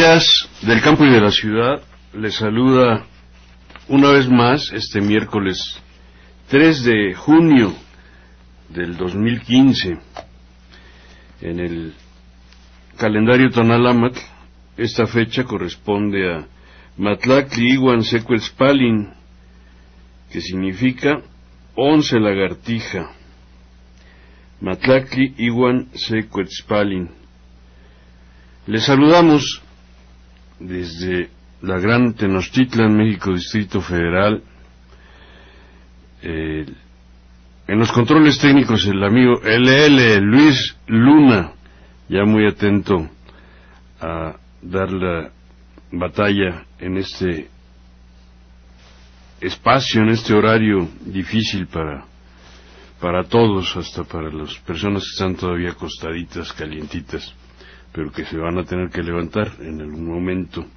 días del campo y de la ciudad. Les saluda una vez más este miércoles 3 de junio del 2015. En el calendario Tonalámatl, esta fecha corresponde a Matlactli Iwan Secuetzpalin, que significa 11 lagartija. Matlactli Iwan Secuetzpalin. Les saludamos desde la gran Tenochtitlan, México, Distrito Federal. En los controles técnicos el amigo LL Luis Luna, ya muy atento a dar la batalla en este espacio, en este horario difícil para todos, hasta para las personas que están todavía acostaditas, calientitas, pero que se van a tener que levantar en algún momento.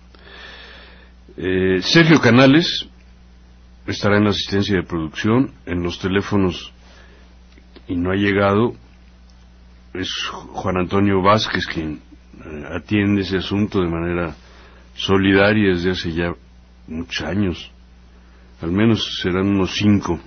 Sergio Canales estará en la asistencia de producción, en los teléfonos, y no ha llegado, es Juan Antonio Vázquez quien atiende ese asunto de manera solidaria desde hace ya muchos años, al menos serán unos 5.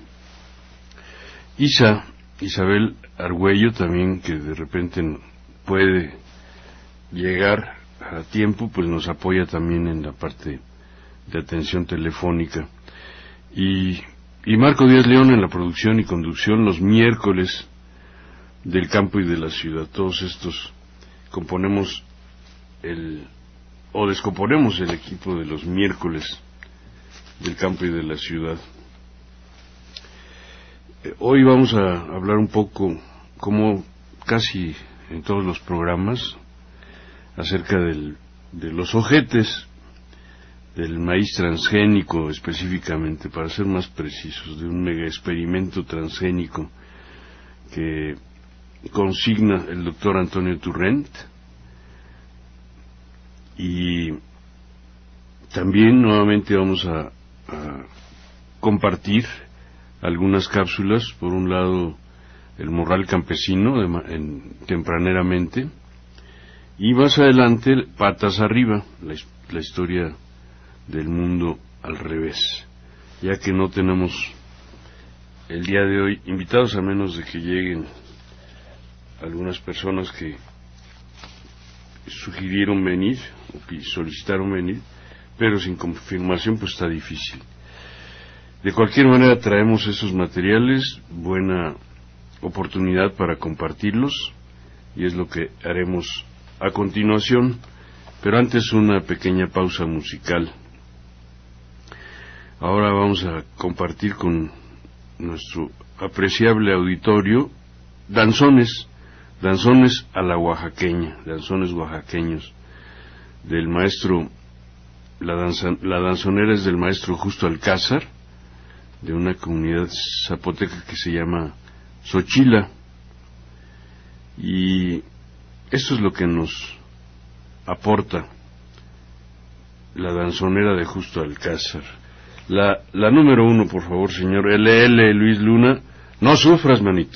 Isabel Argüello también, que de repente puede llegar a tiempo, pues nos apoya también en la parte de atención telefónica, y Marco Díaz León en la producción y conducción los miércoles del campo y de la ciudad. Todos estos componemos descomponemos el equipo de los miércoles del campo y de la ciudad. Hoy vamos a hablar un poco, como casi en todos los programas, acerca de los ojetes del maíz transgénico, específicamente, para ser más precisos, de un mega experimento transgénico que consigna el doctor Antonio Turrent. Y también nuevamente vamos a compartir algunas cápsulas. Por un lado, el morral campesino tempraneramente, y más adelante patas arriba, la historia del mundo al revés, ya que no tenemos el día de hoy invitados, a menos de que lleguen algunas personas que sugirieron venir o que solicitaron venir, pero sin confirmación pues está difícil. De cualquier manera traemos esos materiales, buena oportunidad para compartirlos, y es lo que haremos a continuación, pero antes una pequeña pausa musical. Ahora vamos a compartir con nuestro apreciable auditorio danzones a la oaxaqueña, danzones oaxaqueños del maestro, la danzonera es del maestro Justo Alcázar, de una comunidad zapoteca que se llama Xochila, y esto es lo que nos aporta la danzonera de Justo Alcázar. La número 1, por favor, señor LL Luis Luna. No sufras, manito.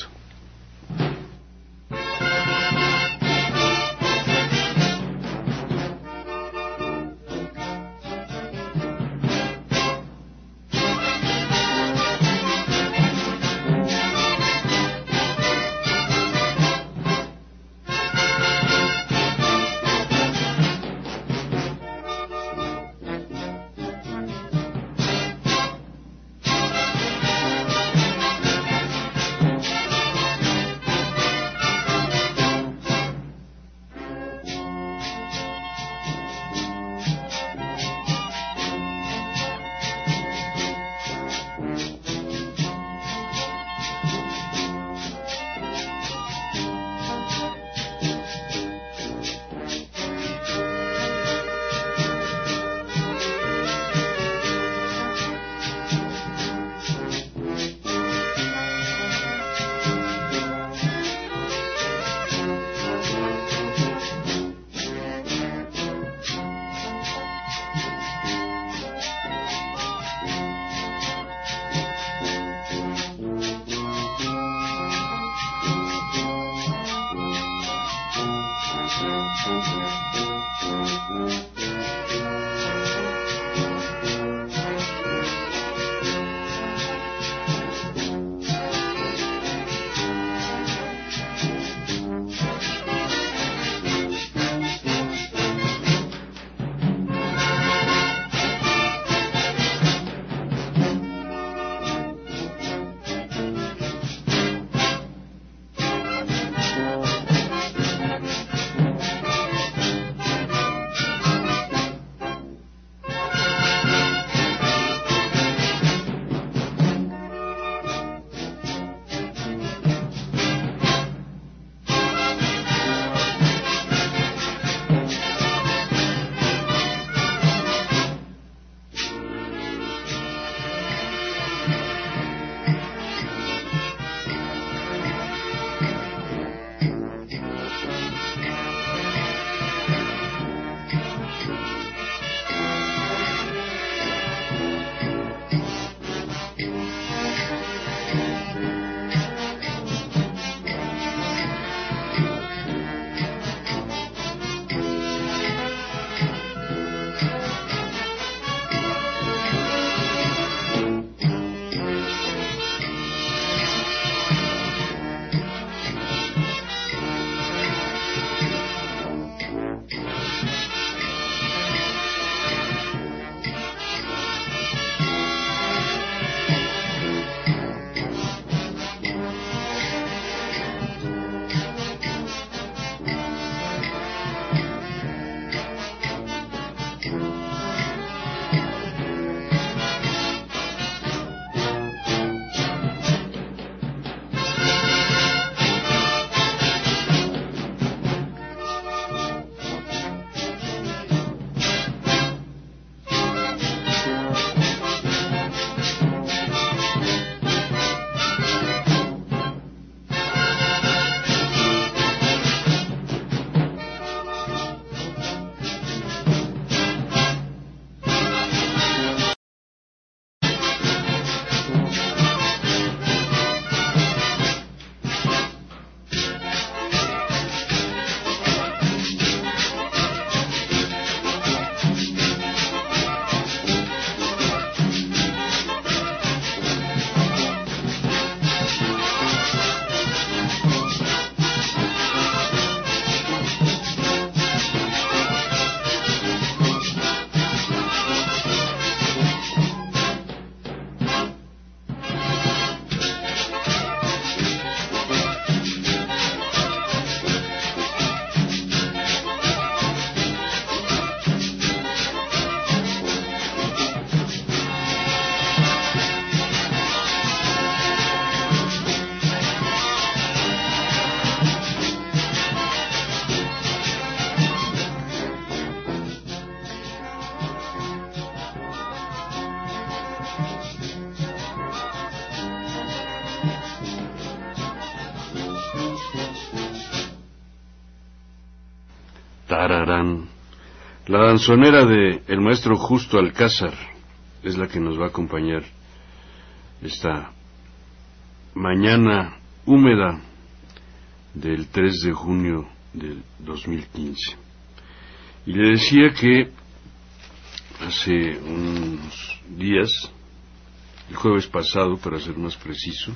Tararán. La danzonera de el maestro Justo Alcázar es la que nos va a acompañar esta mañana húmeda del 3 de junio del 2015. Y le decía que hace unos días, el jueves pasado, para ser más preciso,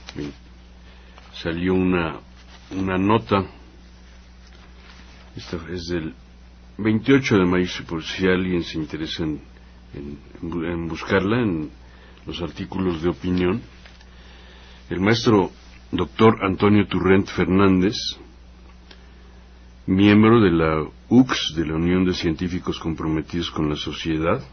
salió una nota, esta es del 28 de mayo, por si alguien se interesa en buscarla en los artículos de opinión. El maestro doctor Antonio Turrent Fernández, miembro de la UCS, de la Unión de Científicos Comprometidos con la Sociedad,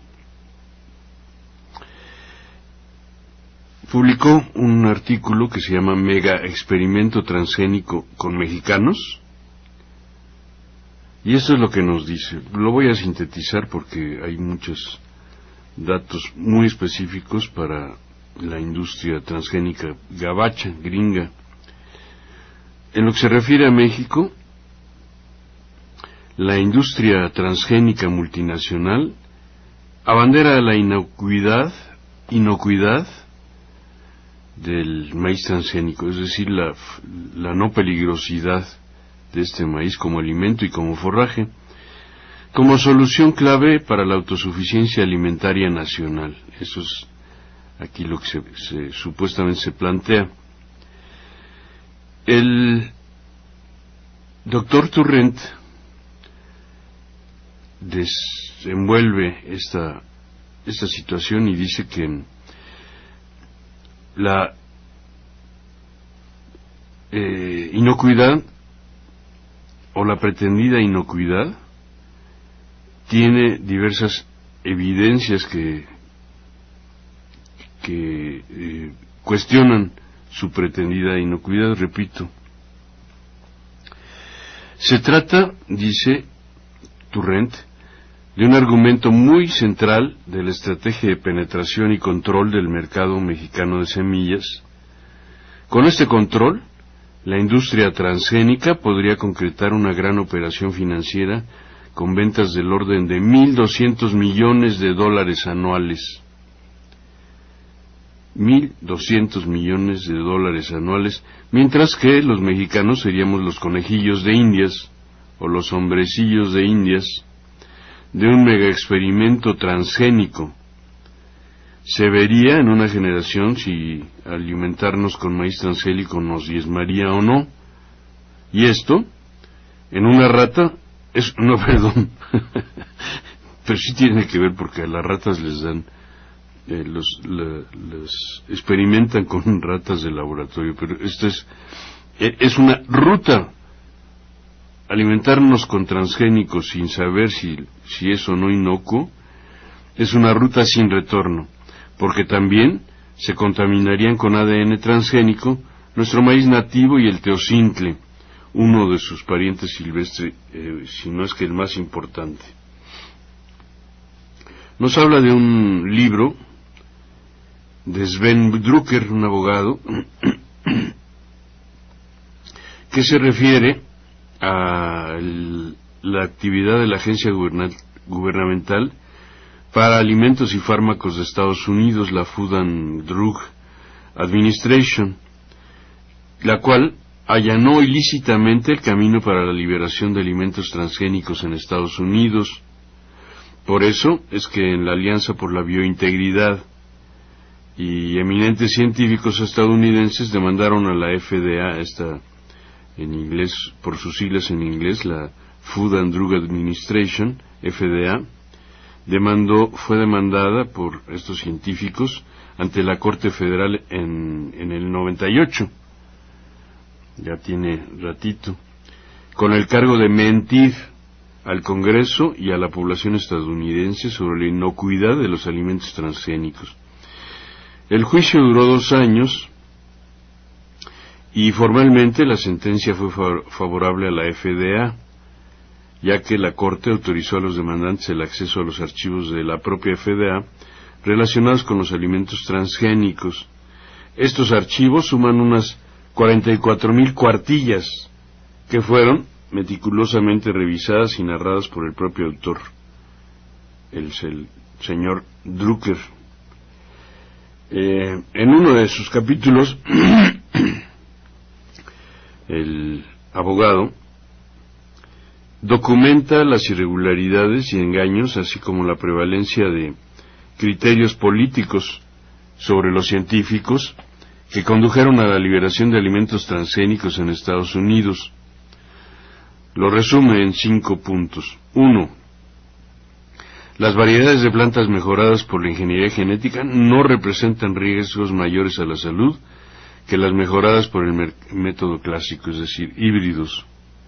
publicó un artículo que se llama Mega Experimento Transgénico con Mexicanos, y esto es lo que nos dice. Lo voy a sintetizar porque hay muchos datos muy específicos para la industria transgénica gabacha, gringa. En lo que se refiere a México, la industria transgénica multinacional abandera la inocuidad del maíz transgénico, es decir, la no peligrosidad de este maíz como alimento y como forraje, como solución clave para la autosuficiencia alimentaria nacional. Eso es aquí lo que supuestamente se plantea. El doctor Turrent desenvuelve esta situación y dice que la inocuidad o la pretendida inocuidad tiene diversas evidencias que cuestionan su pretendida inocuidad. Repito, se trata, dice Turrent, de un argumento muy central de la estrategia de penetración y control del mercado mexicano de semillas. Con este control, la industria transgénica podría concretar una gran operación financiera con ventas del orden de $1,200 millones anuales. $1,200 millones anuales, mientras que los mexicanos seríamos los conejillos de Indias, o los hombrecillos de Indias, de un mega experimento transgénico. Se vería en una generación si alimentarnos con maíz transgénico nos diezmaría o no. Y esto, en una rata, pero sí tiene que ver porque a las ratas les dan, los experimentan con ratas de laboratorio, pero esto es una ruta. Alimentarnos con transgénicos sin saber si es o no inocuo es una ruta sin retorno, porque también se contaminarían con ADN transgénico nuestro maíz nativo y el teocintle, uno de sus parientes silvestres, si no es que el más importante. Nos habla de un libro de Sven Drucker, un abogado, que se refiere a la actividad de la Agencia Gubernamental para Alimentos y Fármacos de Estados Unidos, la Food and Drug Administration, la cual allanó ilícitamente el camino para la liberación de alimentos transgénicos en Estados Unidos. Por eso es que en la Alianza por la Biointegridad y eminentes científicos estadounidenses demandaron a la FDA, en inglés, por sus siglas en inglés, la Food and Drug Administration, FDA, fue demandada por estos científicos ante la Corte Federal en el 98, ya tiene ratito, con el cargo de mentir al Congreso y a la población estadounidense sobre la inocuidad de los alimentos transgénicos. El juicio duró 2 años y formalmente la sentencia fue favorable a la FDA, ya que la Corte autorizó a los demandantes el acceso a los archivos de la propia FDA relacionados con los alimentos transgénicos. Estos archivos suman unas 44,000 cuartillas, que fueron meticulosamente revisadas y narradas por el propio autor, el señor Drucker. En uno de sus capítulos, el abogado documenta las irregularidades y engaños, así como la prevalencia de criterios políticos sobre los científicos que condujeron a la liberación de alimentos transgénicos en Estados Unidos. Lo resume en 5 puntos. 1. Las variedades de plantas mejoradas por la ingeniería genética no representan riesgos mayores a la salud que las mejoradas por el método clásico, es decir, híbridos.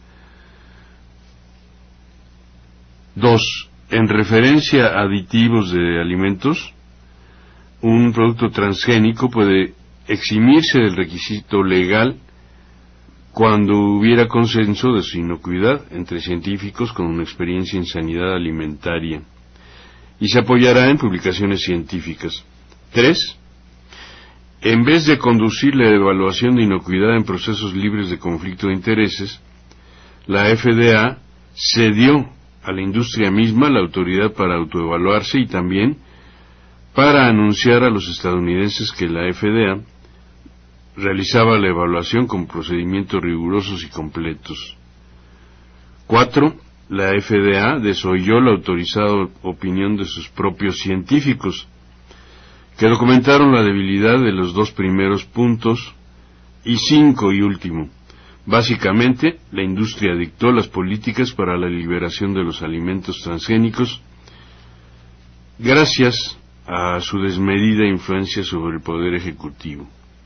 2. En referencia a aditivos de alimentos, un producto transgénico puede eximirse del requisito legal cuando hubiera consenso de su inocuidad entre científicos con una experiencia en sanidad alimentaria, y se apoyará en publicaciones científicas. 3. En vez de conducir la evaluación de inocuidad en procesos libres de conflicto de intereses, la FDA cedió a la industria misma la autoridad para autoevaluarse y también para anunciar a los estadounidenses que la FDA realizaba la evaluación con procedimientos rigurosos y completos. 4. La FDA desoyó la autorizada opinión de sus propios científicos, que documentaron la debilidad de los 2 primeros puntos. Y 5 y último, básicamente, la industria dictó las políticas para la liberación de los alimentos transgénicos gracias a su desmedida influencia sobre el poder ejecutivo.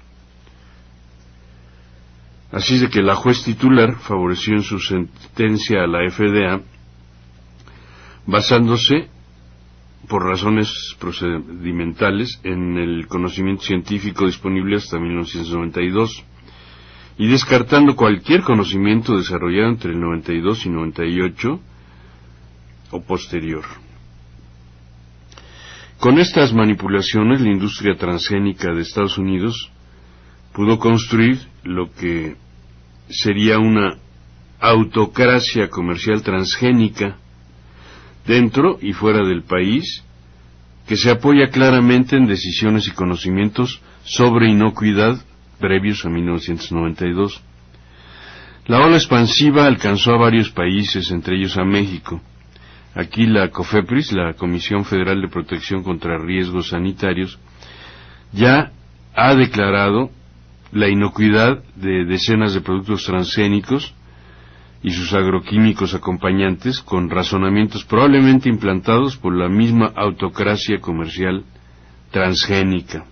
Así de que la juez titular favoreció en su sentencia a la FDA basándose, por razones procedimentales, en el conocimiento científico disponible hasta 1992, y descartando cualquier conocimiento desarrollado entre el 92 y 98 o posterior. Con estas manipulaciones, la industria transgénica de Estados Unidos pudo construir lo que sería una autocracia comercial transgénica dentro y fuera del país, que se apoya claramente en decisiones y conocimientos sobre inocuidad previos a 1992. La ola expansiva alcanzó a varios países, entre ellos a México. Aquí la COFEPRIS, la Comisión Federal de Protección contra Riesgos Sanitarios, ya ha declarado la inocuidad de decenas de productos transgénicos y sus agroquímicos acompañantes con razonamientos probablemente implantados por la misma autocracia comercial transgénica.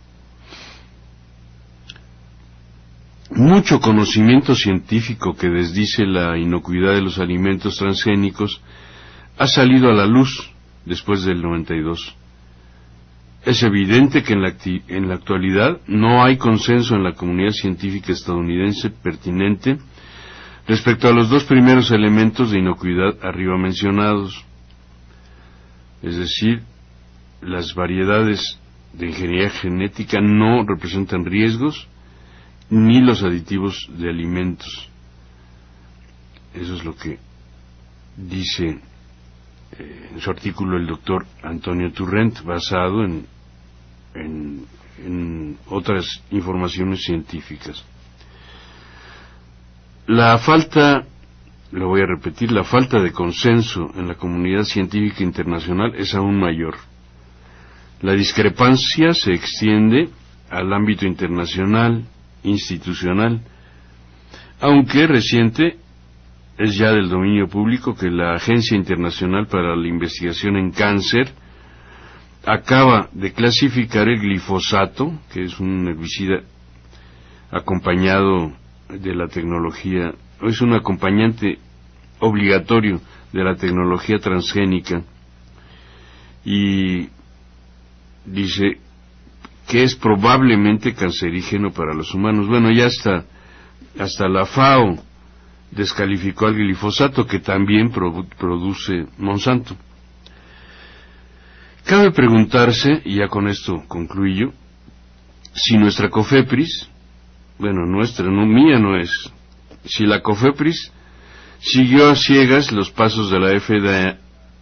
Mucho conocimiento científico que desdice la inocuidad de los alimentos transgénicos ha salido a la luz después del 92. Es evidente que en la actualidad no hay consenso en la comunidad científica estadounidense pertinente respecto a los 2 primeros elementos de inocuidad arriba mencionados, es decir, las variedades de ingeniería genética no representan riesgos ni los aditivos de alimentos. Eso es lo que dice en su artículo el doctor Antonio Turrent, basado en otras informaciones científicas. La falta de consenso en la comunidad científica internacional es aún mayor. La discrepancia se extiende al ámbito internacional, institucional, aunque reciente. Es ya del dominio público que la Agencia Internacional para la Investigación en Cáncer acaba de clasificar el glifosato, que es un herbicida acompañado de la tecnología, es un acompañante obligatorio de la tecnología transgénica, y dice que es probablemente cancerígeno para los humanos. Bueno, ya hasta la FAO descalificó al glifosato, que también produce Monsanto. Cabe preguntarse, y ya con esto concluyo, si nuestra COFEPRIS, bueno, nuestra, no mía no es, si la COFEPRIS Siguió a ciegas los pasos de la FDA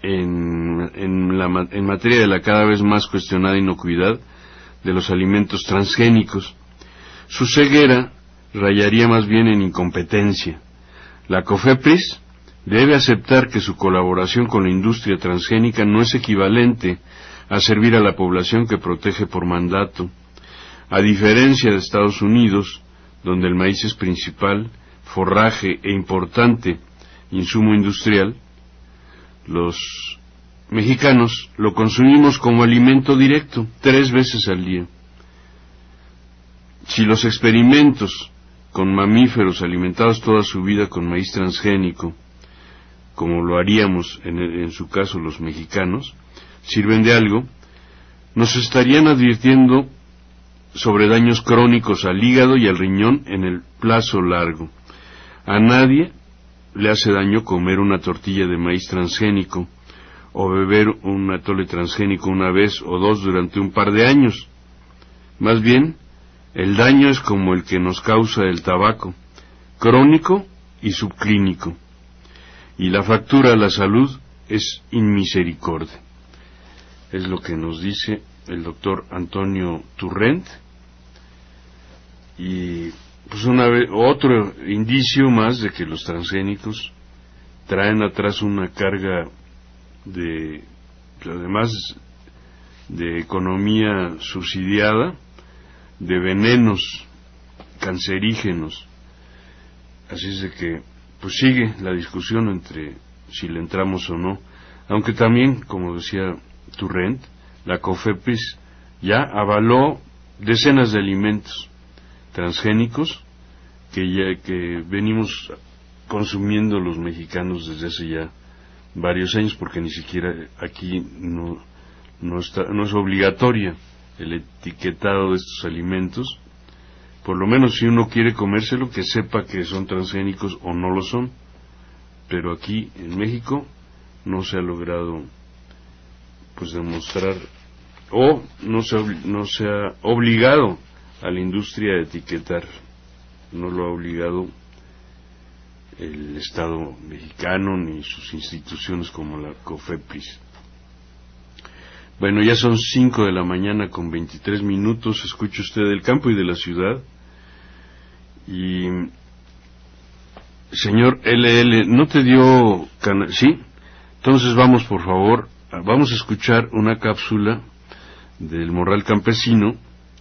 en materia de la cada vez más cuestionada inocuidad de los alimentos transgénicos. Su ceguera rayaría más bien en incompetencia. La COFEPRIS debe aceptar que su colaboración con la industria transgénica no es equivalente a servir a la población que protege por mandato. A diferencia de Estados Unidos, donde el maíz es principal forraje e importante insumo industrial, los mexicanos lo consumimos como alimento directo 3 veces al día. Si los experimentos con mamíferos alimentados toda su vida con maíz transgénico, como lo haríamos en su caso los mexicanos, sirven de algo, nos estarían advirtiendo sobre daños crónicos al hígado y al riñón en el plazo largo. A nadie le hace daño comer una tortilla de maíz transgénico o beber un atole transgénico una vez o dos durante un par de años. Más bien, el daño es como el que nos causa el tabaco, crónico y subclínico, y la factura a la salud es inmisericordia. Es lo que nos dice el doctor Antonio Turrent, y pues otro indicio más de que los transgénicos traen atrás una carga de, además de economía subsidiada, de venenos cancerígenos. Así es de que pues sigue la discusión entre si le entramos o no, aunque también, como decía Turrent, la COFEPRIS ya avaló decenas de alimentos transgénicos que venimos consumiendo los mexicanos desde hace ya varios años, porque ni siquiera aquí no es obligatoria el etiquetado de estos alimentos. Por lo menos si uno quiere comérselo, que sepa que son transgénicos o no lo son. Pero aquí en México no se ha logrado pues demostrar, o no se ha obligado a la industria a etiquetar, no lo ha obligado el Estado mexicano ni sus instituciones como la COFEPRIS. Bueno, ya son 5 de la mañana con 23 minutos, escucha usted del campo y de la ciudad. Y señor LL, ¿no te dio sí? Entonces vamos, por favor, vamos a escuchar una cápsula del Morral Campesino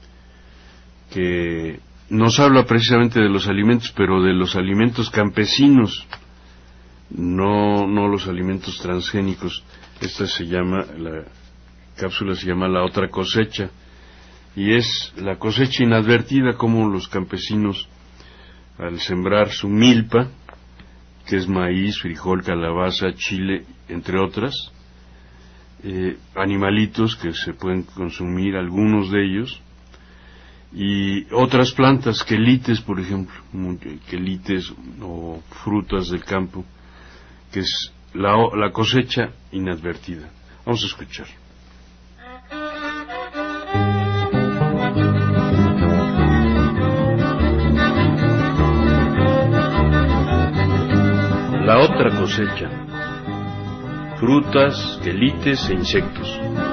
que nos habla precisamente de los alimentos, pero de los alimentos campesinos, no los alimentos transgénicos. La cápsula se llama La Otra Cosecha, y es la cosecha inadvertida, como los campesinos, al sembrar su milpa, que es maíz, frijol, calabaza, chile, entre otras, animalitos que se pueden consumir, algunos de ellos, y otras plantas, quelites, por ejemplo, quelites o frutas del campo, que es la cosecha inadvertida. Vamos a escuchar. La otra cosecha: frutas, quelites e insectos.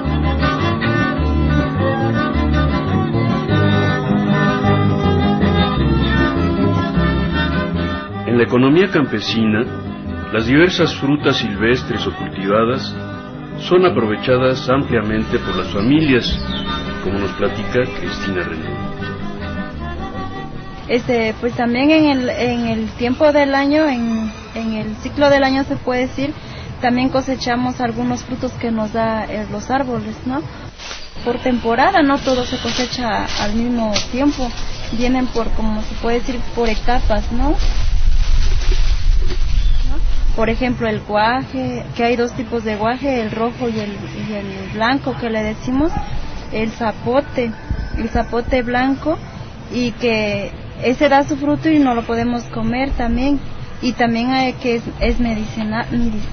En la economía campesina, las diversas frutas silvestres o cultivadas son aprovechadas ampliamente por las familias, como nos platica Cristina Rendón. Pues también en el tiempo del año, en el ciclo del año se puede decir, también cosechamos algunos frutos que nos da los árboles, ¿no? Por temporada, no todo se cosecha al mismo tiempo, vienen por, como se puede decir, por etapas, ¿no? Por ejemplo, el guaje, que hay 2 tipos de guaje, el rojo y el blanco, que le decimos, el zapote blanco, y que ese da su fruto y no lo podemos comer también, y también hay que es medicinal,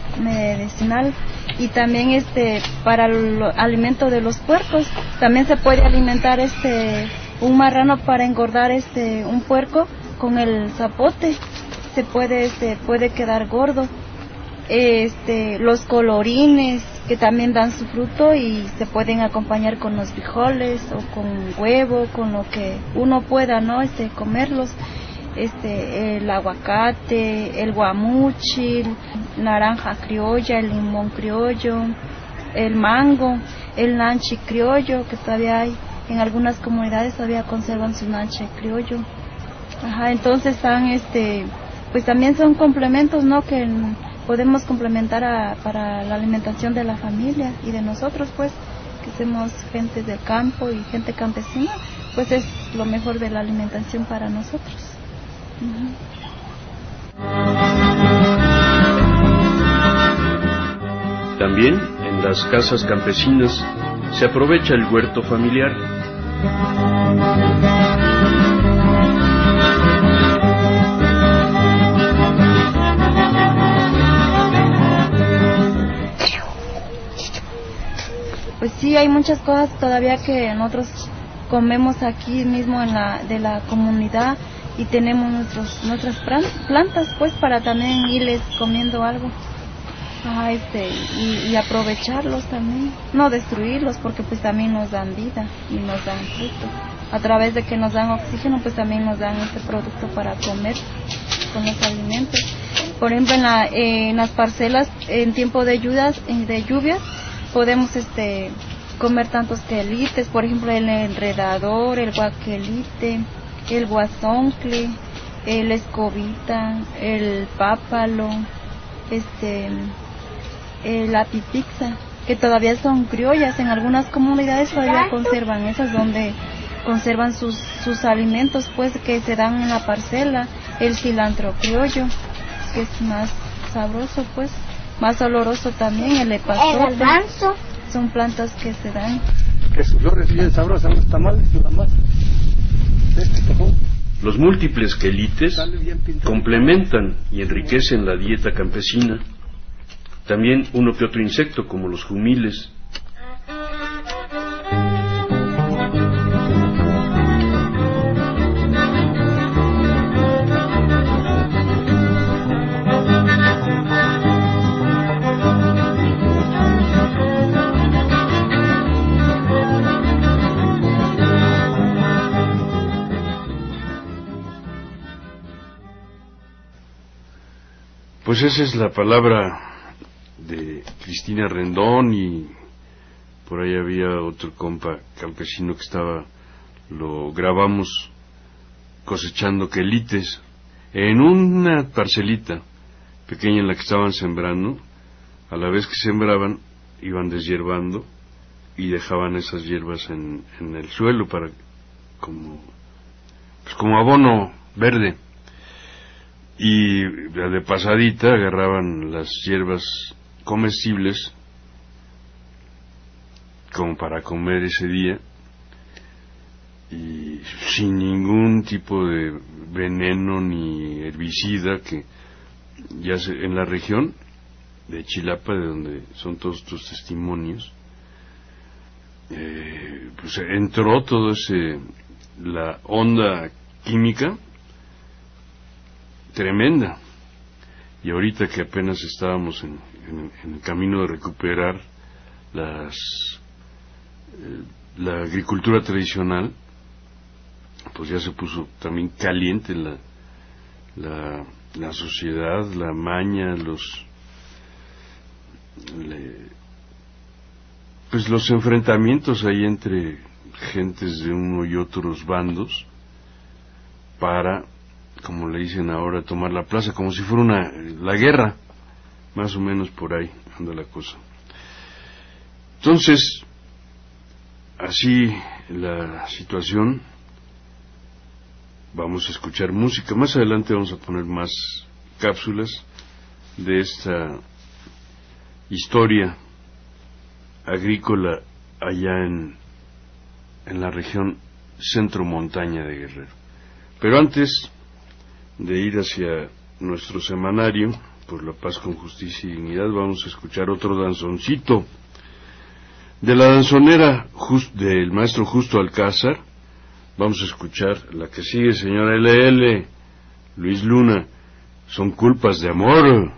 y también para el alimento de los puercos, también se puede alimentar un marrano para engordar un puerco con el zapote. puede quedar gordo. Los colorines que también dan su fruto y se pueden acompañar con los frijoles o con huevo, con lo que uno pueda, ¿no? Comerlos. El aguacate, el guamuchil, naranja criolla, el limón criollo, el mango, el nanchi criollo, que todavía hay en algunas comunidades, todavía conservan su nanchi criollo. Entonces pues también son complementos, ¿no? Que podemos complementar para la alimentación de la familia y de nosotros, pues, que somos gente del campo y gente campesina, pues es lo mejor de la alimentación para nosotros. También en las casas campesinas se aprovecha el huerto familiar. Pues sí, hay muchas cosas todavía que nosotros comemos aquí mismo de la comunidad, y tenemos nuestras plantas, pues, para también irles comiendo algo. Y aprovecharlos también, no destruirlos, porque pues también nos dan vida y nos dan fruto. A través de que nos dan oxígeno, pues también nos dan este producto para comer con los alimentos. Por ejemplo, en las parcelas, en tiempo de lluvias, podemos comer tantos quelites, por ejemplo, el enredador, el guaquelite, el guasoncle, el escobita, el pápalo, la pipixa, que todavía son criollas. En algunas comunidades todavía conservan esas, donde conservan sus alimentos, pues, que se dan en la parcela. El cilantro criollo, que es más sabroso, pues, más oloroso también. El epazote, son plantas que se dan. Que sus flores bien sabrosas, los tamales y la masa. Los múltiples quelites complementan y enriquecen la dieta campesina. También uno que otro insecto, como los jumiles. Pues esa es la palabra de Cristina Rendón, y por ahí había otro compa campesino que lo grabamos cosechando quelites en una parcelita pequeña en la que estaban sembrando. A la vez que sembraban, iban deshierbando y dejaban esas hierbas en el suelo para como abono verde. Y de pasadita agarraban las hierbas comestibles como para comer ese día, y sin ningún tipo de veneno ni herbicida, que ya en la región de Chilapa, de donde son todos estos testimonios, pues entró todo la onda química tremenda. Y ahorita que apenas estábamos en el camino de recuperar la agricultura tradicional, pues ya se puso también caliente la sociedad, la maña, pues los enfrentamientos ahí entre gentes de uno y otros bandos para, como le dicen ahora, tomar la plaza, como si fuera la guerra, más o menos por ahí anda la cosa. Entonces, así la situación. Vamos a escuchar música. Más adelante vamos a poner más cápsulas de esta historia agrícola allá en la región centro montaña de Guerrero. Pero antes de ir hacia nuestro semanario por la paz con justicia y dignidad, vamos a escuchar otro danzoncito de la danzonera del maestro Justo Alcázar. Vamos a escuchar la que sigue, señora LL, Luis Luna, Son culpas de amor.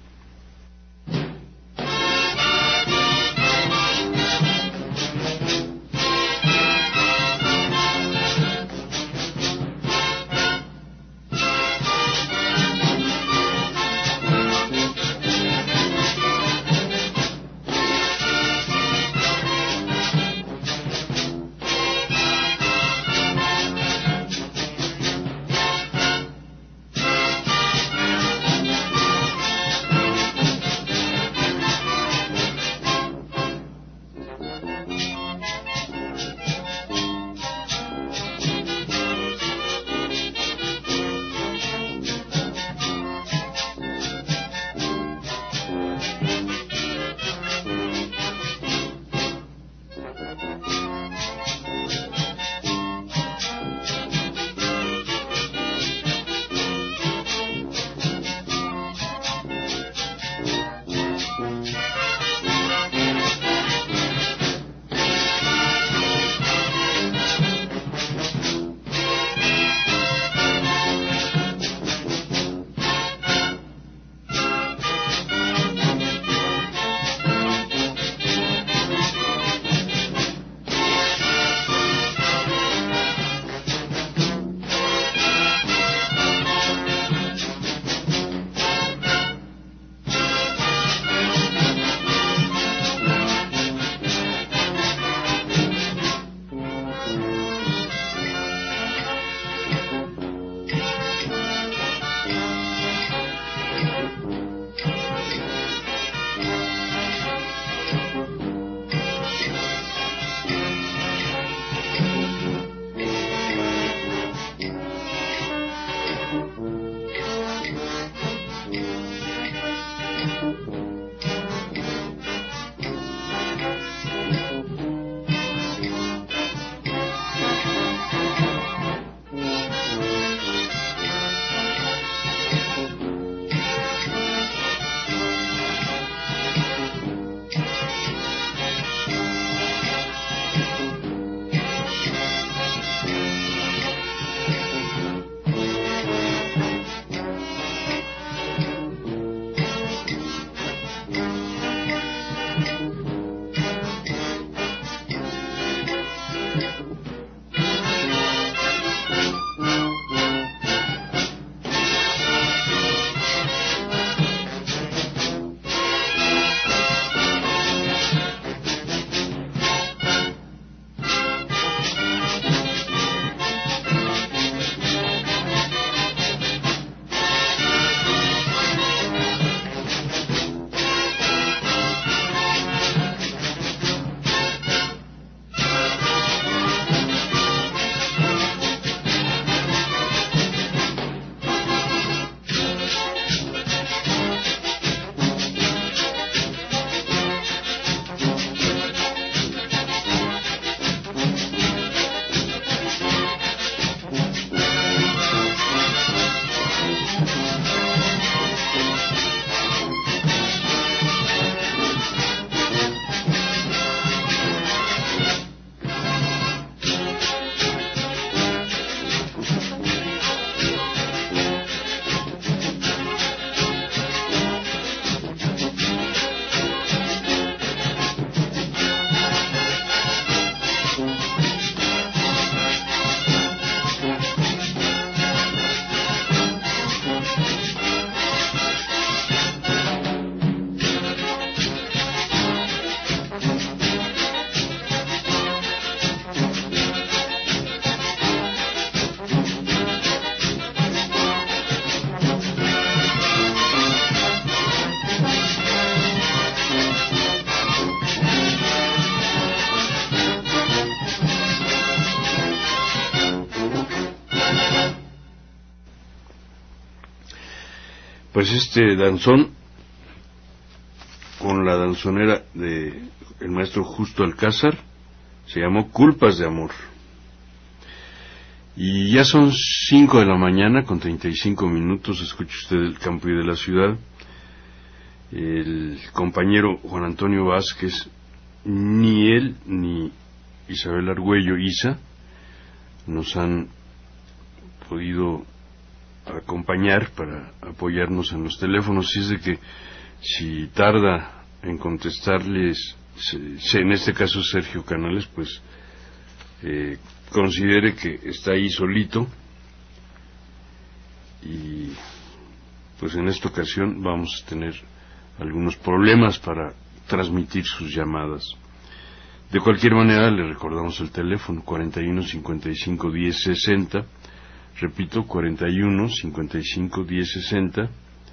Pues este danzón, con la danzonera de el maestro Justo Alcázar, se llamó Culpas de Amor. Y ya son 5 de la mañana con 35 minutos, escucha usted del campo y de la ciudad. El compañero Juan Antonio Vázquez, ni él ni Isabel Argüello, Isa, nos han podido acompañar, para apoyarnos en los teléfonos. Si es de que si tarda en contestarles, en este caso Sergio Canales, pues considere que está ahí solito, y pues en esta ocasión vamos a tener algunos problemas para transmitir sus llamadas. De cualquier manera, le recordamos el teléfono 41 55 10 60, repito, 41 55 10 60,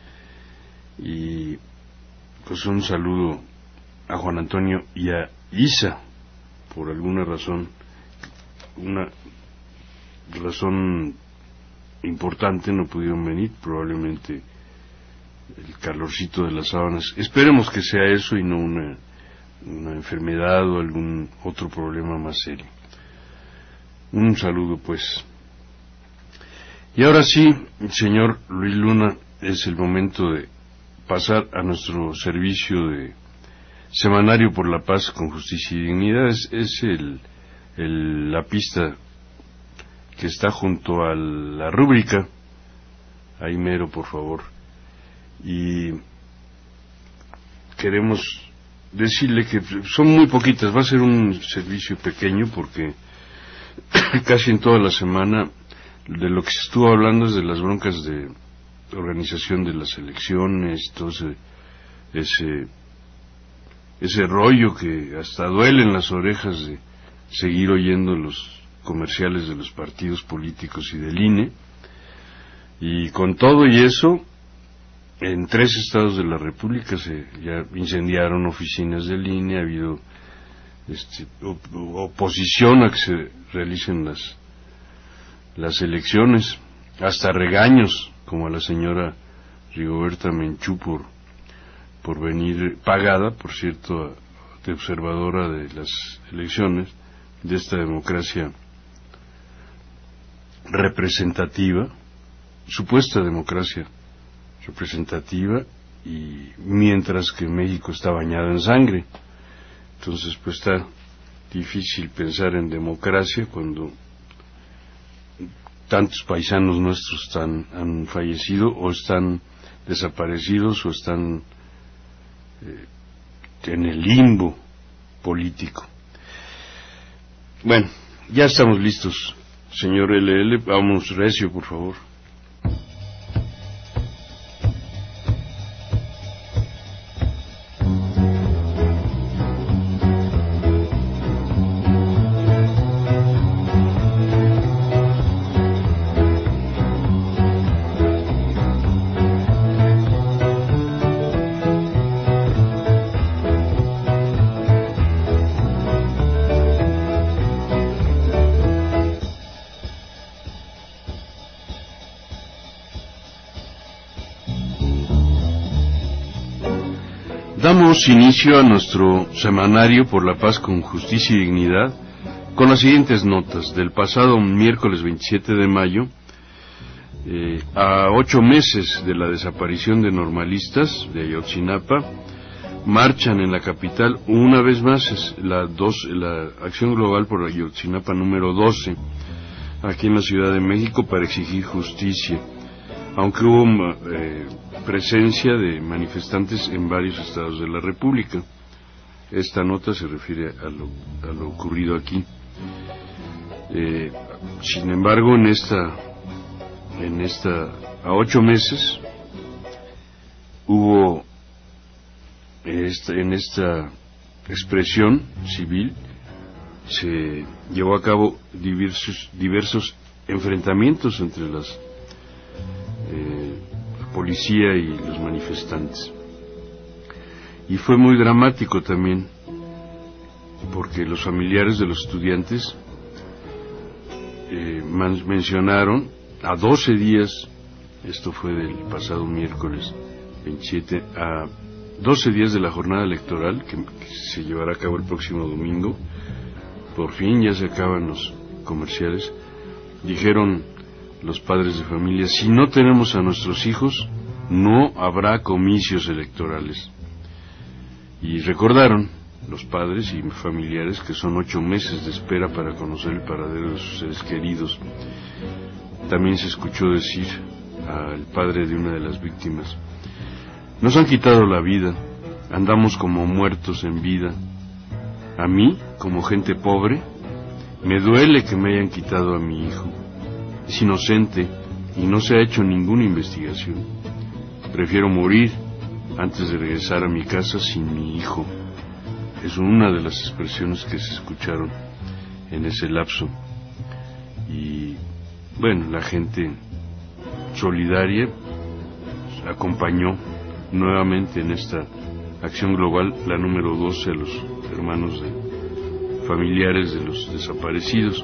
y pues un saludo a Juan Antonio y a Isa. Por alguna razón, una razón importante, no pudieron venir, probablemente el calorcito de las sábanas. Esperemos que sea eso y no una enfermedad o algún otro problema más serio. Un saludo, pues. Y ahora sí, señor Luis Luna, es el momento de pasar a nuestro servicio de Semanario por la Paz con Justicia y Dignidad. Es la pista que está junto a la rúbrica. Ahí mero, por favor. Y queremos decirle que son muy poquitas, va a ser un servicio pequeño, porque casi en toda la semana de lo que se estuvo hablando es de las broncas de organización de las elecciones, todo ese rollo que hasta duele en las orejas de seguir oyendo los comerciales de los partidos políticos y del INE. Y con todo y eso, en 3 estados de la República se ya incendiaron oficinas del INE, ha habido oposición a que se realicen las elecciones, hasta regaños, como a la señora Rigoberta Menchú por venir pagada, por cierto, de observadora de las elecciones, de esta democracia representativa, supuesta democracia representativa, y mientras que México está bañado en sangre. Entonces pues está difícil pensar en democracia cuando tantos paisanos nuestros han fallecido o están desaparecidos o están en el limbo político. Bueno, ya estamos listos, señor LL, vamos recio, por favor. Damos inicio a nuestro semanario por la paz con justicia y dignidad con las siguientes notas. Del pasado miércoles 27 de mayo, a 8 meses de la desaparición de normalistas de Ayotzinapa, marchan en la capital una vez más la Acción Global por Ayotzinapa número 12, aquí en la Ciudad de México, para exigir justicia, aunque hubo presencia de manifestantes en varios estados de la República. Esta nota se refiere a lo ocurrido aquí. Sin embargo, en esta a 8 meses hubo en esta expresión civil se llevó a cabo diversos enfrentamientos entre la policía y los manifestantes, y fue muy dramático también porque los familiares de los estudiantes mencionaron a 12 días, esto fue del pasado miércoles 27, a 12 días de la jornada electoral que se llevará a cabo el próximo domingo. Por fin ya se acaban los comerciales. Dijeron los padres de familia: si no tenemos a nuestros hijos, no habrá comicios electorales. Y recordaron los padres y familiares que son 8 meses de espera para conocer el paradero de sus seres queridos. También se escuchó decir al padre de una de las víctimas. Nos han quitado la vida, andamos como muertos en vida. A mí, como gente pobre, me duele que me hayan quitado a mi hijo. Es inocente y no se ha hecho ninguna investigación. Prefiero morir antes de regresar a mi casa sin mi hijo. Es una de las expresiones que se escucharon en ese lapso. Y bueno, la gente solidaria acompañó nuevamente en esta acción global, la número 12, a los hermanos familiares de los desaparecidos.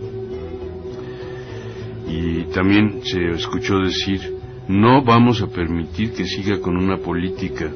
Y también se escuchó decir: no vamos a permitir que siga con una política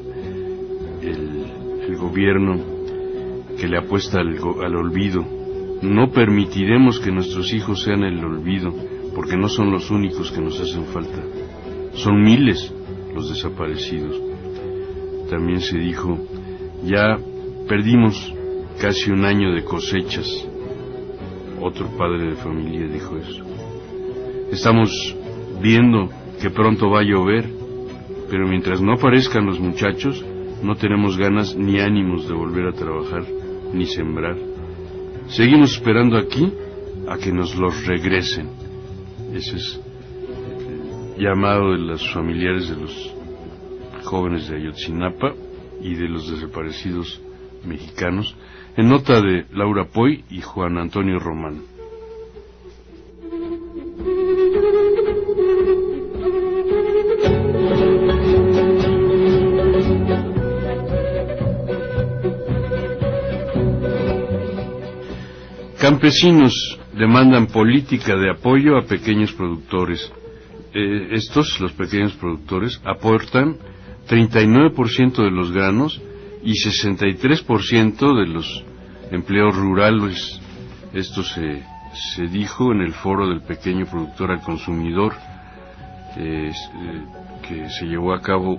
el gobierno que le apuesta al olvido. No permitiremos que nuestros hijos sean el olvido, porque no son los únicos que nos hacen falta. Son miles los desaparecidos. También se dijo: ya perdimos casi un año de cosechas. Otro padre de familia dijo eso. Estamos viendo que pronto va a llover, pero mientras no aparezcan los muchachos, no tenemos ganas ni ánimos de volver a trabajar ni sembrar. Seguimos esperando aquí a que nos los regresen. Ese es el llamado de los familiares de los jóvenes de Ayotzinapa y de los desaparecidos mexicanos, en nota de Laura Poy y Juan Antonio Román. Campesinos demandan política de apoyo a pequeños productores. Los pequeños productores, aportan 39% de los granos y 63% de los empleos rurales. Esto se dijo en el foro del pequeño productor al consumidor, que se llevó a cabo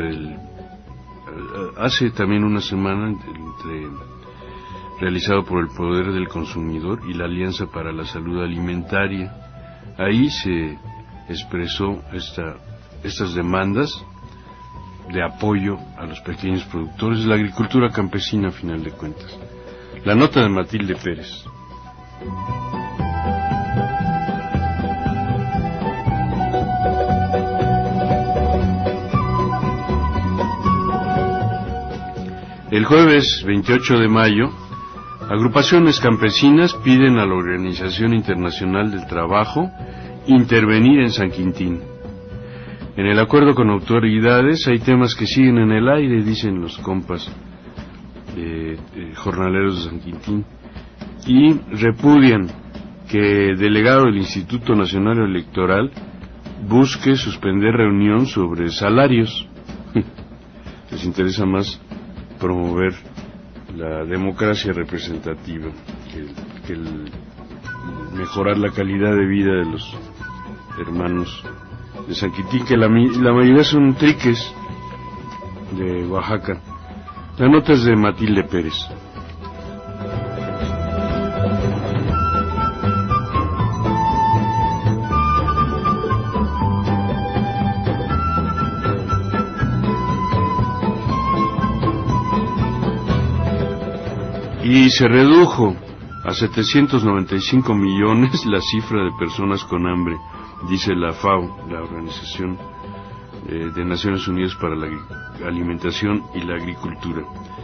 hace también una semana, realizado por el Poder del Consumidor y la Alianza para la Salud Alimentaria. Ahí se expresó estas demandas de apoyo a los pequeños productores, de la agricultura campesina, a final de cuentas. La nota de Matilde Pérez. El jueves 28 de mayo, agrupaciones campesinas piden a la Organización Internacional del Trabajo intervenir en San Quintín. En el acuerdo con autoridades hay temas que siguen en el aire, dicen los compas jornaleros de San Quintín, y repudian que el delegado del Instituto Nacional Electoral busque suspender reunión sobre salarios. Les interesa más promover la democracia representativa que mejorar la calidad de vida de los hermanos de San Quintín, que la mayoría son triques de Oaxaca. La nota es de Matilde Pérez. Y se redujo a 795 millones la cifra de personas con hambre, dice la FAO, la Organización de Naciones Unidas para la Alimentación y la Agricultura.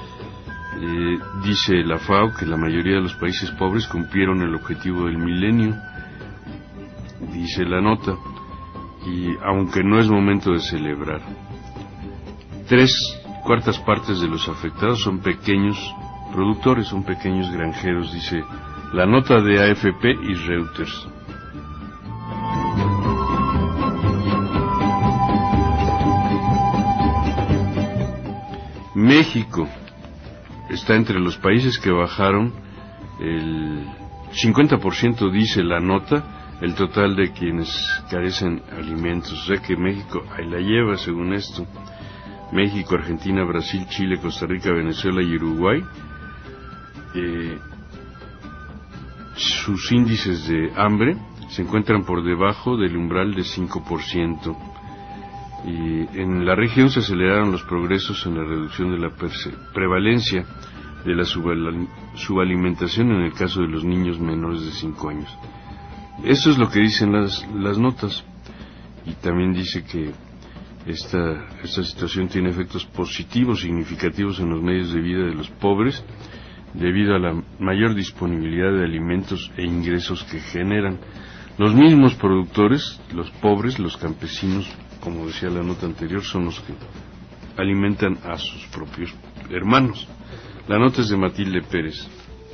Dice la FAO que la mayoría de los países pobres cumplieron el objetivo del milenio, dice la nota, y aunque no es momento de celebrar. 3/4 partes de los afectados son pequeños productores, son pequeños granjeros, dice la nota de AFP y Reuters. México está entre los países que bajaron el 50%, dice la nota, el total de quienes carecen alimentos. O sea que México ahí la lleva, según esto. México, Argentina, Brasil, Chile, Costa Rica, Venezuela y Uruguay, sus índices de hambre se encuentran por debajo del umbral de 5%. Y en la región se aceleraron los progresos en la reducción de la prevalencia de la subalimentación en el caso de los niños menores de 5 años. Eso es lo que dicen las notas. Y también dice que esta situación tiene efectos positivos significativos en los medios de vida de los pobres debido a la mayor disponibilidad de alimentos e ingresos que generan. Los mismos productores, los pobres, los campesinos, como decía la nota anterior, son los que alimentan a sus propios hermanos. La nota es de Matilde Pérez.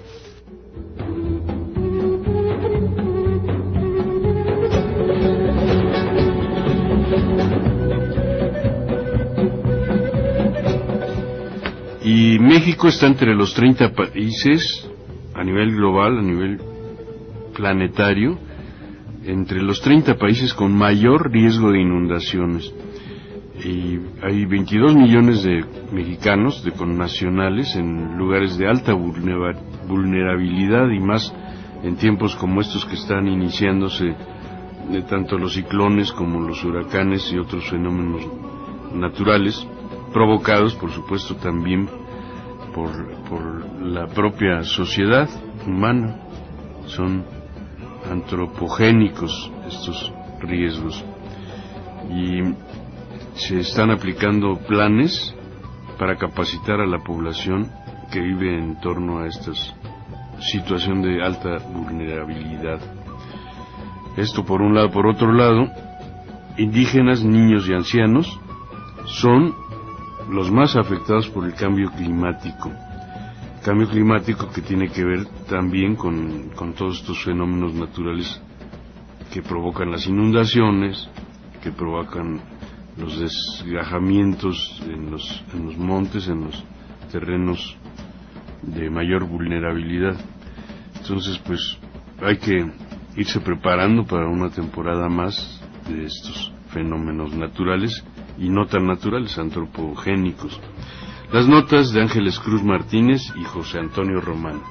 Y México está entre los 30 países a nivel global, a nivel planetario, entre los 30 países con mayor riesgo de inundaciones. Y hay 22 millones de mexicanos, de connacionales, en lugares de alta vulnerabilidad, y más en tiempos como estos que están iniciándose, de tanto los ciclones como los huracanes y otros fenómenos naturales, provocados por supuesto también por la propia sociedad humana. Son antropogénicos estos riesgos, y se están aplicando planes para capacitar a la población que vive en torno a esta situación de alta vulnerabilidad. Esto por un lado. Por otro lado, indígenas, niños y ancianos son los más afectados por el cambio climático. Cambio climático que tiene que ver también con todos estos fenómenos naturales que provocan las inundaciones, que provocan los desgajamientos en los montes, en los terrenos de mayor vulnerabilidad. Entonces, pues, hay que irse preparando para una temporada más de estos fenómenos naturales y no tan naturales, antropogénicos. Las notas de Ángeles Cruz Martínez y José Antonio Román.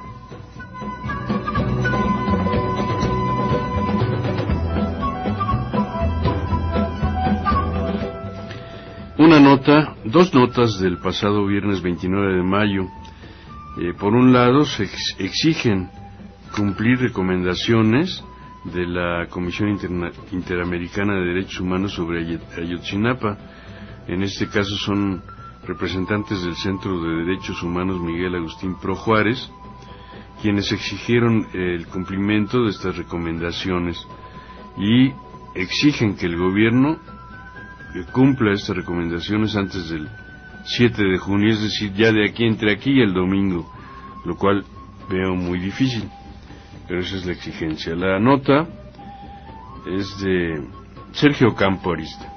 Dos notas del pasado viernes 29 de mayo. Por un lado, se exigen cumplir recomendaciones de la Comisión Interamericana de Derechos Humanos sobre Ayotzinapa. En este caso son representantes del Centro de Derechos Humanos Miguel Agustín Pro Juárez, quienes exigieron el cumplimiento de estas recomendaciones y exigen que el gobierno cumpla estas recomendaciones antes del 7 de junio, es decir, ya de aquí entre aquí y el domingo, lo cual veo muy difícil, pero esa es la exigencia. La nota es de Sergio Campo Arista.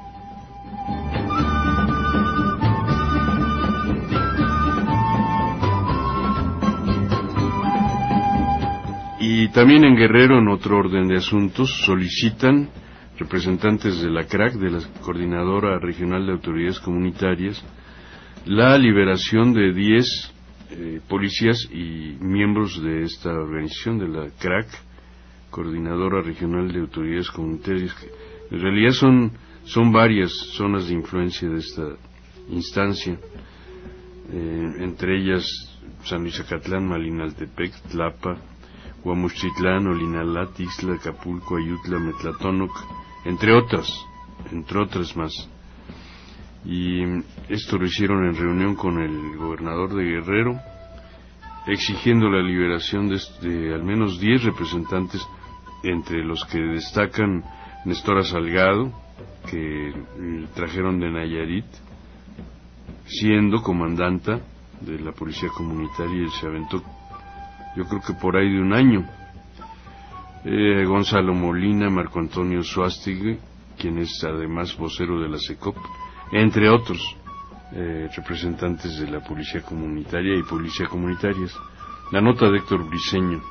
Y también en Guerrero, en otro orden de asuntos, solicitan representantes de la CRAC, de la Coordinadora Regional de Autoridades Comunitarias, la liberación de 10 policías y miembros de esta organización, de la CRAC, Coordinadora Regional de Autoridades Comunitarias, que en realidad son varias zonas de influencia de esta instancia, entre ellas San Luis Acatlán, Malinaltepec, Tlapa, Huamuchitlán, Olinalá, Tixla, Acapulco, Ayutla, Metlatónoc, entre otras más. Y esto lo hicieron en reunión con el gobernador de Guerrero, exigiendo la liberación de al menos 10 representantes, entre los que destacan Nestora Salgado, que trajeron de Nayarit, siendo comandanta de la Policía Comunitaria, y se aventó, yo creo que por ahí de un año. Gonzalo Molina, Marco Antonio Suástegui, quien es además vocero de la SECOP, entre otros representantes de la Policía Comunitaria y Policía Comunitarias. La nota de Héctor Briceño.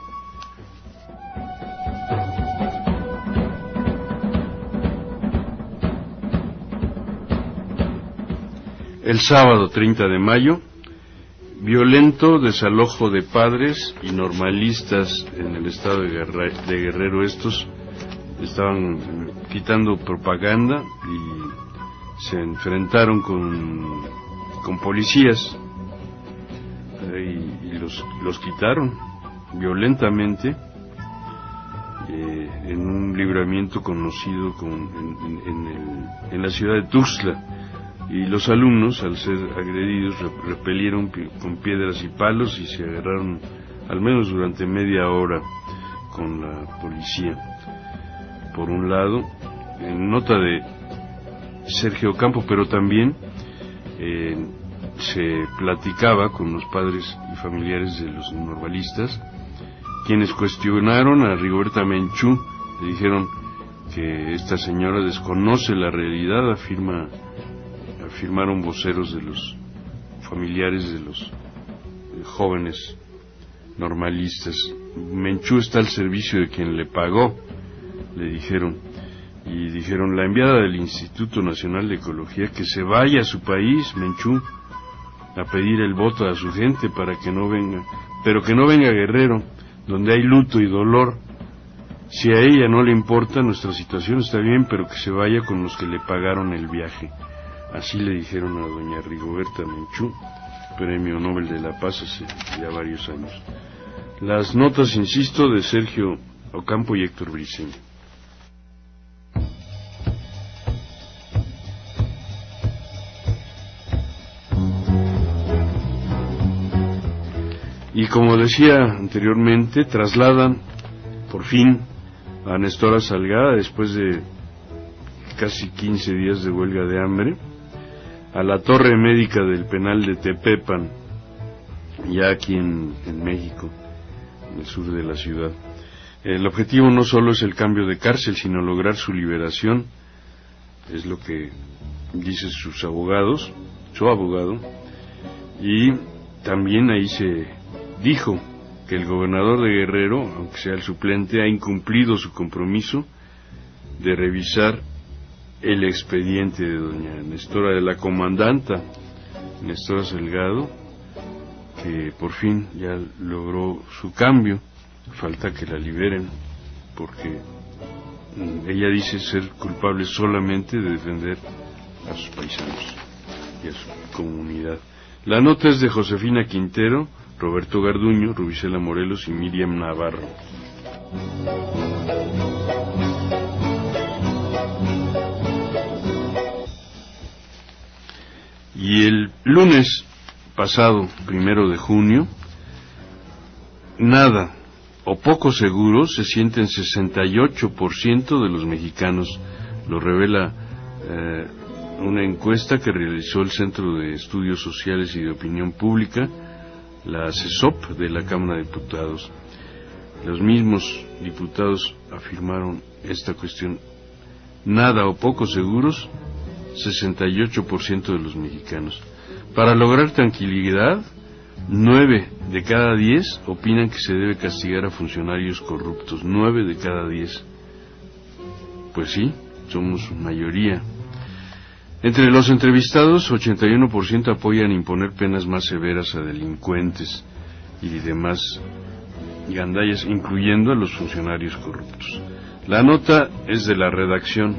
El sábado 30 de mayo, violento desalojo de padres y normalistas en el estado de Guerrero, estos estaban quitando propaganda y se enfrentaron con policías y los quitaron violentamente en un libramiento conocido en la ciudad de Tuxtla. Y los alumnos, al ser agredidos, repelieron con piedras y palos y se agarraron al menos durante media hora con la policía. Por un lado, en nota de Sergio Ocampo, pero también se platicaba con los padres y familiares de los normalistas, quienes cuestionaron a Rigoberta Menchú. Le dijeron que esta señora desconoce la realidad, afirmaron voceros de los familiares de los jóvenes normalistas. Menchú está al servicio de quien le pagó, le dijeron. Y dijeron, la enviada del Instituto Nacional de Ecología, que se vaya a su país, Menchú, a pedir el voto a su gente para que no venga, pero que no venga a Guerrero, donde hay luto y dolor. Si a ella no le importa nuestra situación, está bien, pero que se vaya con los que le pagaron el viaje. Así le dijeron a doña Rigoberta Menchú, Premio Nobel de la Paz hace ya varios años. Las notas, insisto, de Sergio Ocampo y Héctor Briceño. Y como decía anteriormente, trasladan por fin a Nestora Salgada, después de casi 15 días de huelga de hambre, a la torre médica del penal de Tepepan, ya aquí en México, en el sur de la ciudad. El objetivo no solo es el cambio de cárcel, sino lograr su liberación, es lo que dicen sus abogados, su abogado, y también ahí se dijo que el gobernador de Guerrero, aunque sea el suplente, ha incumplido su compromiso de revisar el expediente de doña Nestora, de la comandanta Nestora Salgado, que por fin ya logró su cambio. Falta que la liberen, porque ella dice ser culpable solamente de defender a sus paisanos y a su comunidad. La nota es de Josefina Quintero, Roberto Garduño, Rubicela Morelos y Miriam Navarro. Y el lunes pasado, 1 de junio, nada o poco seguro se sienten 68% de los mexicanos, lo revela una encuesta que realizó el Centro de Estudios Sociales y de Opinión Pública, la CESOP de la Cámara de Diputados. Los mismos diputados afirmaron esta cuestión. Nada o poco seguros, 68% de los mexicanos. Para lograr tranquilidad, 9 de cada 10 opinan que se debe castigar a funcionarios corruptos. 9 de cada 10. Pues sí, somos mayoría. Entre los entrevistados, 81% apoyan imponer penas más severas a delincuentes y demás gandallas, incluyendo a los funcionarios corruptos. La nota es de la redacción.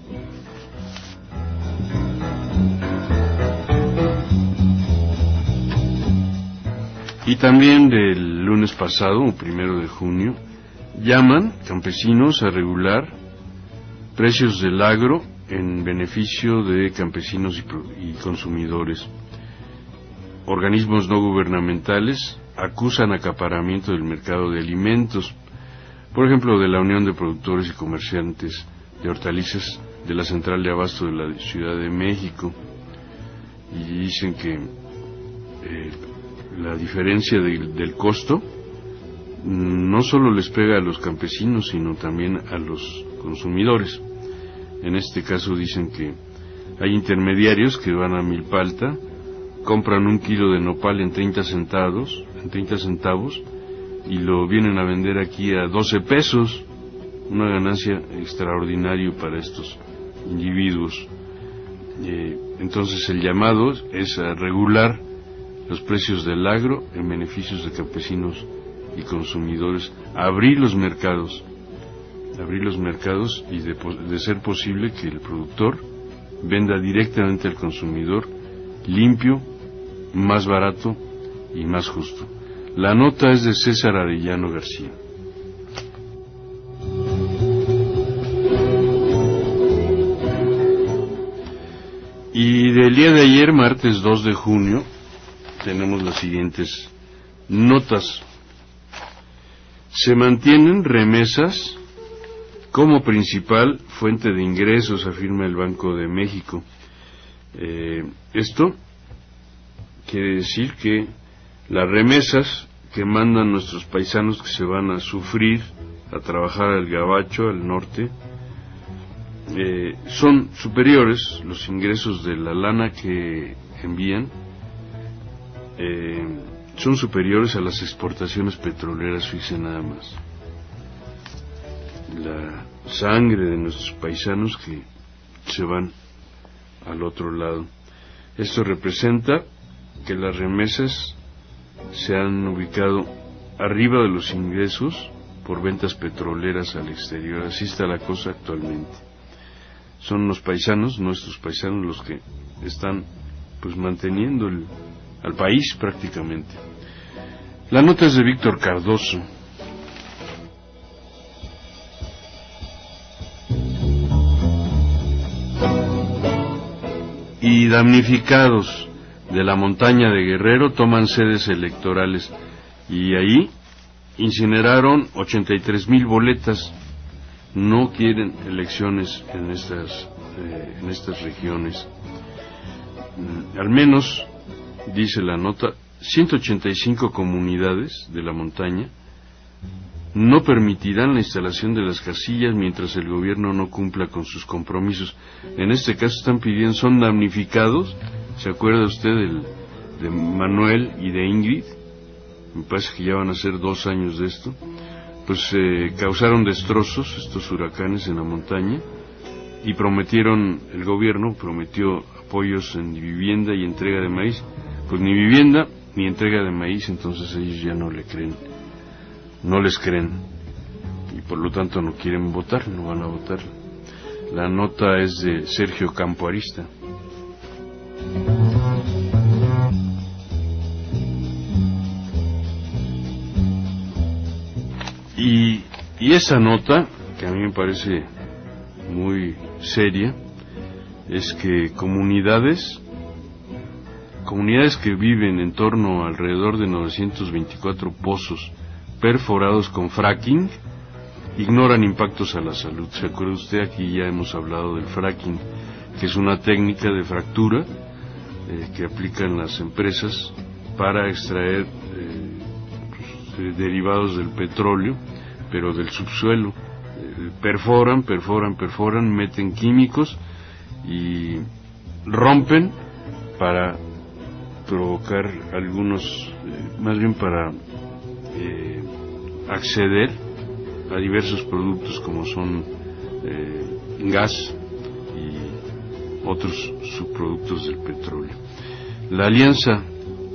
Y también del lunes pasado, 1 de junio, llaman campesinos a regular precios del agro en beneficio de campesinos y consumidores. Organismos no gubernamentales acusan acaparamiento del mercado de alimentos, por ejemplo, de la Unión de Productores y Comerciantes de Hortalizas de la Central de Abasto de la Ciudad de México, y dicen que la diferencia del costo no solo les pega a los campesinos, sino también a los consumidores. En este caso dicen que hay intermediarios que van a Milpalta, compran 1 kilo de nopal en 30 centavos, y lo vienen a vender aquí a 12 pesos, una ganancia extraordinaria para estos individuos. Entonces el llamado es a regular los precios del agro en beneficios de campesinos y consumidores, a abrir los mercados abrir los mercados y de ser posible que el productor venda directamente al consumidor, limpio, más barato y más justo. La nota es de César Arellano García. Y del día de ayer, martes 2 de junio, tenemos las siguientes notas. Se mantienen remesas como principal fuente de ingresos, afirma el Banco de México. Esto quiere decir que las remesas que mandan nuestros paisanos que se van a sufrir, a trabajar al gabacho, al norte, son superiores, los ingresos de la lana que envían, son superiores a las exportaciones petroleras, fíjense nada más. La sangre de nuestros paisanos que se van al otro lado. Esto representa que las remesas se han ubicado arriba de los ingresos por ventas petroleras al exterior. Así está la cosa actualmente. Son los paisanos, nuestros paisanos, los que están pues manteniendo al país prácticamente. La nota es de Víctor Cardoso. Y damnificados de la montaña de Guerrero toman sedes electorales y ahí incineraron 83,000 boletas. No quieren elecciones en estas regiones. Al menos, dice la nota, 185 comunidades de la montaña no permitirán la instalación de las casillas mientras el gobierno no cumpla con sus compromisos. En este caso están pidiendo, son damnificados. ¿Se acuerda usted de Manuel y de Ingrid? Me parece que ya van a ser 2 años de esto. Pues causaron destrozos estos huracanes en la montaña y el gobierno prometió apoyos en vivienda y entrega de maíz. Pues ni vivienda ni entrega de maíz, entonces ellos ya no les creen y por lo tanto no quieren votar, no van a votar. La nota es de Sergio Campo Arista. Y esa nota, que a mí me parece muy seria, es que comunidades que viven en torno a alrededor de 924 pozos perforados con fracking ignoran impactos a la salud. ¿Se acuerda usted? Aquí ya hemos hablado del fracking, que es una técnica de fractura que aplican las empresas para extraer derivados del petróleo, pero del subsuelo. Perforan, meten químicos y rompen para provocar algunos, más bien para acceder a diversos productos como son gas y otros subproductos del petróleo. La Alianza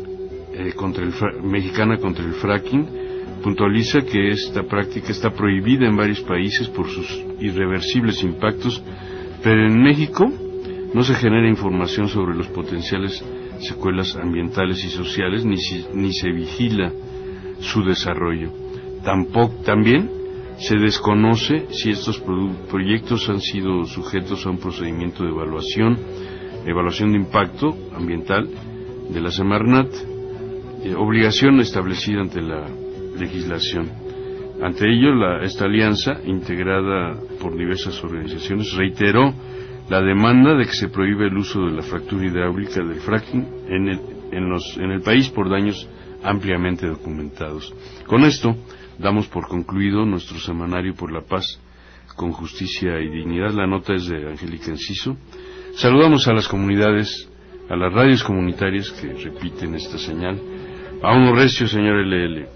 Mexicana contra el Fracking puntualiza que esta práctica está prohibida en varios países por sus irreversibles impactos, pero en México no se genera información sobre los potenciales secuelas ambientales y sociales, ni se vigila su desarrollo. También se desconoce si estos proyectos han sido sujetos a un procedimiento de evaluación de impacto ambiental de la Semarnat, obligación establecida ante la legislación. Ante ello, esta alianza, integrada por diversas organizaciones, reiteró la demanda de que se prohíbe el uso de la fractura hidráulica del fracking en el país por daños ampliamente documentados. Con esto damos por concluido nuestro semanario por la paz con justicia y dignidad. La nota es de Angélica Enciso. Saludamos a las comunidades, a las radios comunitarias que repiten esta señal. Vámonos recio, señor LL.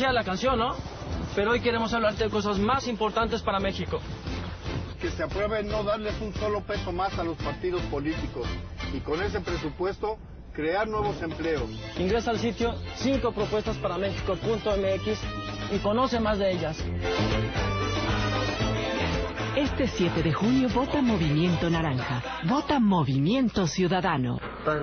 chida la canción, ¿no? Pero hoy queremos hablarte de cosas más importantes para México. Que se apruebe no darles un solo peso más a los partidos políticos y con ese presupuesto crear nuevos empleos. Ingresa al sitio 5propuestasparamexico.mx y conoce más de ellas. Este 7 de junio vota Movimiento Naranja. Vota Movimiento Ciudadano.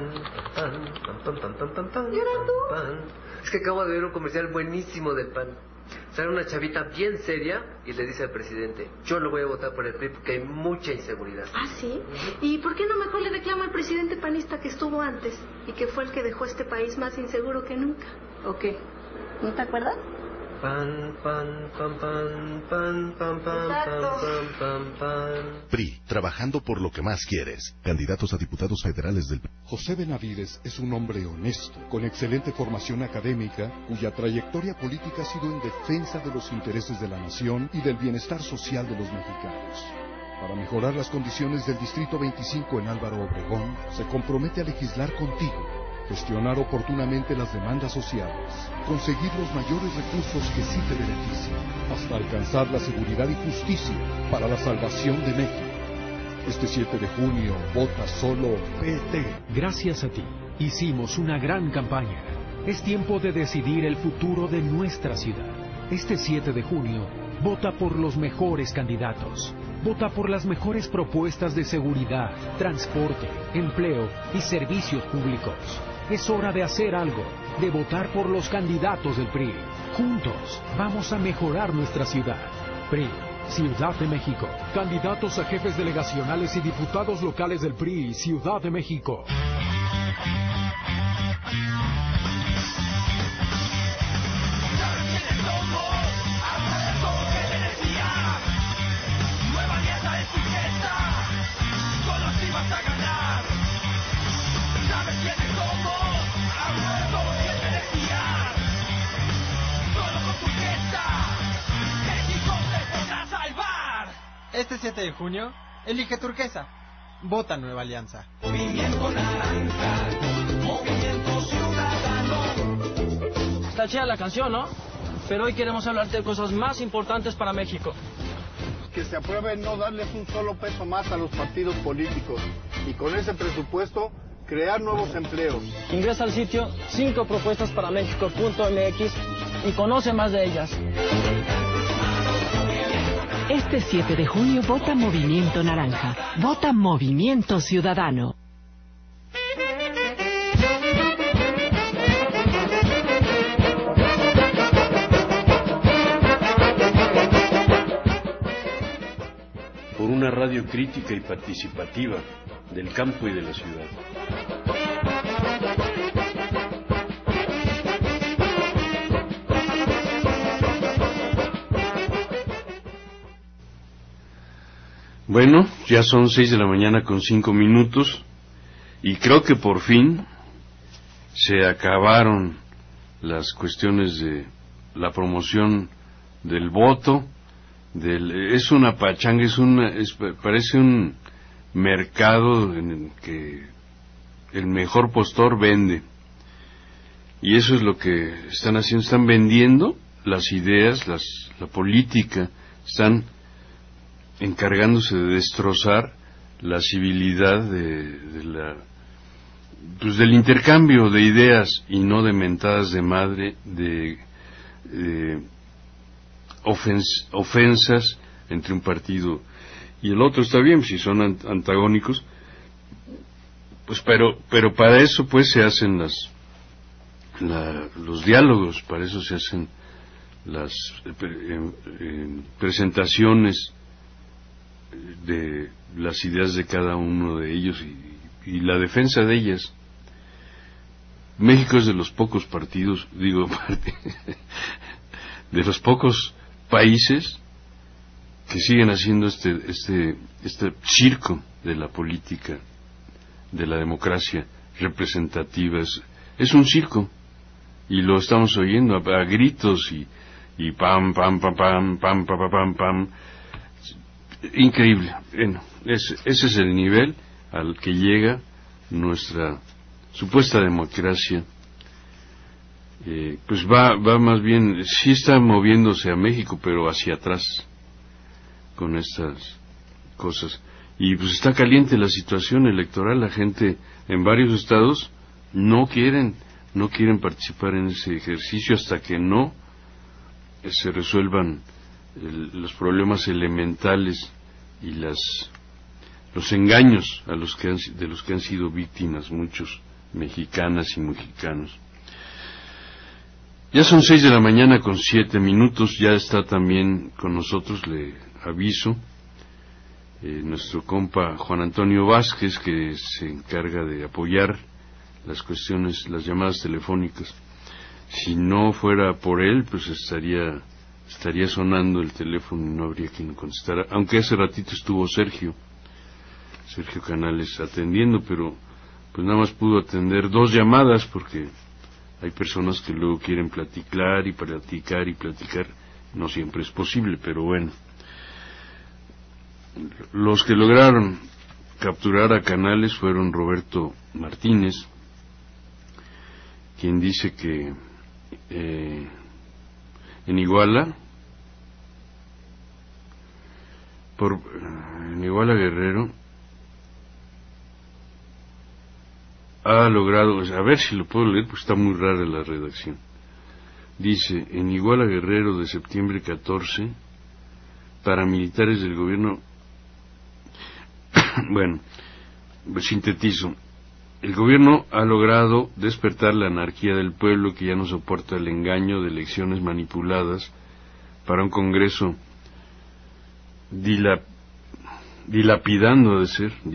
Es que acabo de ver un comercial buenísimo del PAN. Sale una chavita bien seria y le dice al presidente: yo lo voy a votar por el PRI porque hay mucha inseguridad. ¿Ah, sí? ¿Y por qué no mejor le reclama al presidente panista que estuvo antes y que fue el que dejó este país más inseguro que nunca? ¿O qué? ¿No te acuerdas? Pan, pan, pan, pan, pan, pan, pan, pan, pan, pan. PRI, trabajando por lo que más quieres. Candidatos a diputados federales del PRI. José Benavides es un hombre honesto, con excelente formación académica, cuya trayectoria política ha sido en defensa de los intereses de la nación y del bienestar social de los mexicanos. Para mejorar las condiciones del Distrito 25 en Álvaro Obregón, se compromete a legislar contigo, gestionar oportunamente las demandas sociales, conseguir los mayores recursos que sí te beneficien, hasta alcanzar la seguridad y justicia para la salvación de México. Este 7 de junio, vota solo PT. Gracias a ti, hicimos una gran campaña. Es tiempo de decidir el futuro de nuestra ciudad. Este 7 de junio, vota por los mejores candidatos. Vota por las mejores propuestas de seguridad, transporte, empleo y servicios públicos. Es hora de hacer algo, de votar por los candidatos del PRI. Juntos, vamos a mejorar nuestra ciudad. PRI, Ciudad de México. Candidatos a jefes delegacionales y diputados locales del PRI, Ciudad de México. Este 7 de junio, elige Turquesa. Vota Nueva Alianza. Movimiento Naranja, Movimiento Ciudadano. Está chida la canción, ¿no? Pero hoy queremos hablarte de cosas más importantes para México. Que se apruebe no darles un solo peso más a los partidos políticos y con ese presupuesto crear nuevos empleos. Ingresa al sitio 5propuestasparamexico.mx y conoce más de ellas. Este 7 de junio vota Movimiento Naranja. Vota Movimiento Ciudadano. Por una radio crítica y participativa del campo y de la ciudad. Bueno, ya son 6 de la mañana con 5 minutos y creo que por fin se acabaron las cuestiones de la promoción del voto. Es una pachanga, parece un mercado en el que el mejor postor vende. Y eso es lo que están haciendo, están vendiendo las ideas, la política, están encargándose de destrozar la civilidad del intercambio de ideas y no de mentadas de madre, de ofensas entre un partido y el otro. Está bien si son antagónicos, pues pero para eso pues se hacen los diálogos, para eso se hacen las presentaciones de las ideas de cada uno de ellos y la defensa de ellas. México es de los pocos partidos, de los pocos países que siguen haciendo este circo de la política, de la democracia representativa. Es un circo y lo estamos oyendo a gritos y pam pam pam pam pam pam pam pam. Increíble. Bueno, ese es el nivel al que llega nuestra supuesta democracia pues va más bien, sí está moviéndose a México, pero hacia atrás con estas cosas. Y pues está caliente la situación electoral, la gente en varios estados no quieren participar en ese ejercicio hasta que no se resuelvan los problemas elementales y los engaños de los que han sido víctimas muchos mexicanas y mexicanos. Ya son 6:07 a.m, ya está también con nosotros, le aviso, nuestro compa Juan Antonio Vázquez, que se encarga de apoyar las cuestiones, las llamadas telefónicas. Si no fuera por él, pues estaría sonando el teléfono y no habría quien contestara, aunque hace ratito estuvo Sergio Canales atendiendo, pero pues nada más pudo atender 2 llamadas porque hay personas que luego quieren platicar, no siempre es posible, pero bueno. Los que lograron capturar a Canales fueron Roberto Martínez, quien dice que en Iguala Guerrero ha logrado, a ver si lo puedo leer, pues está muy rara la redacción. Dice, en Iguala Guerrero de septiembre 14, paramilitares del gobierno, bueno, pues sintetizo, el gobierno ha logrado despertar la anarquía del pueblo que ya no soporta el engaño de elecciones manipuladas para un Congreso dilapidando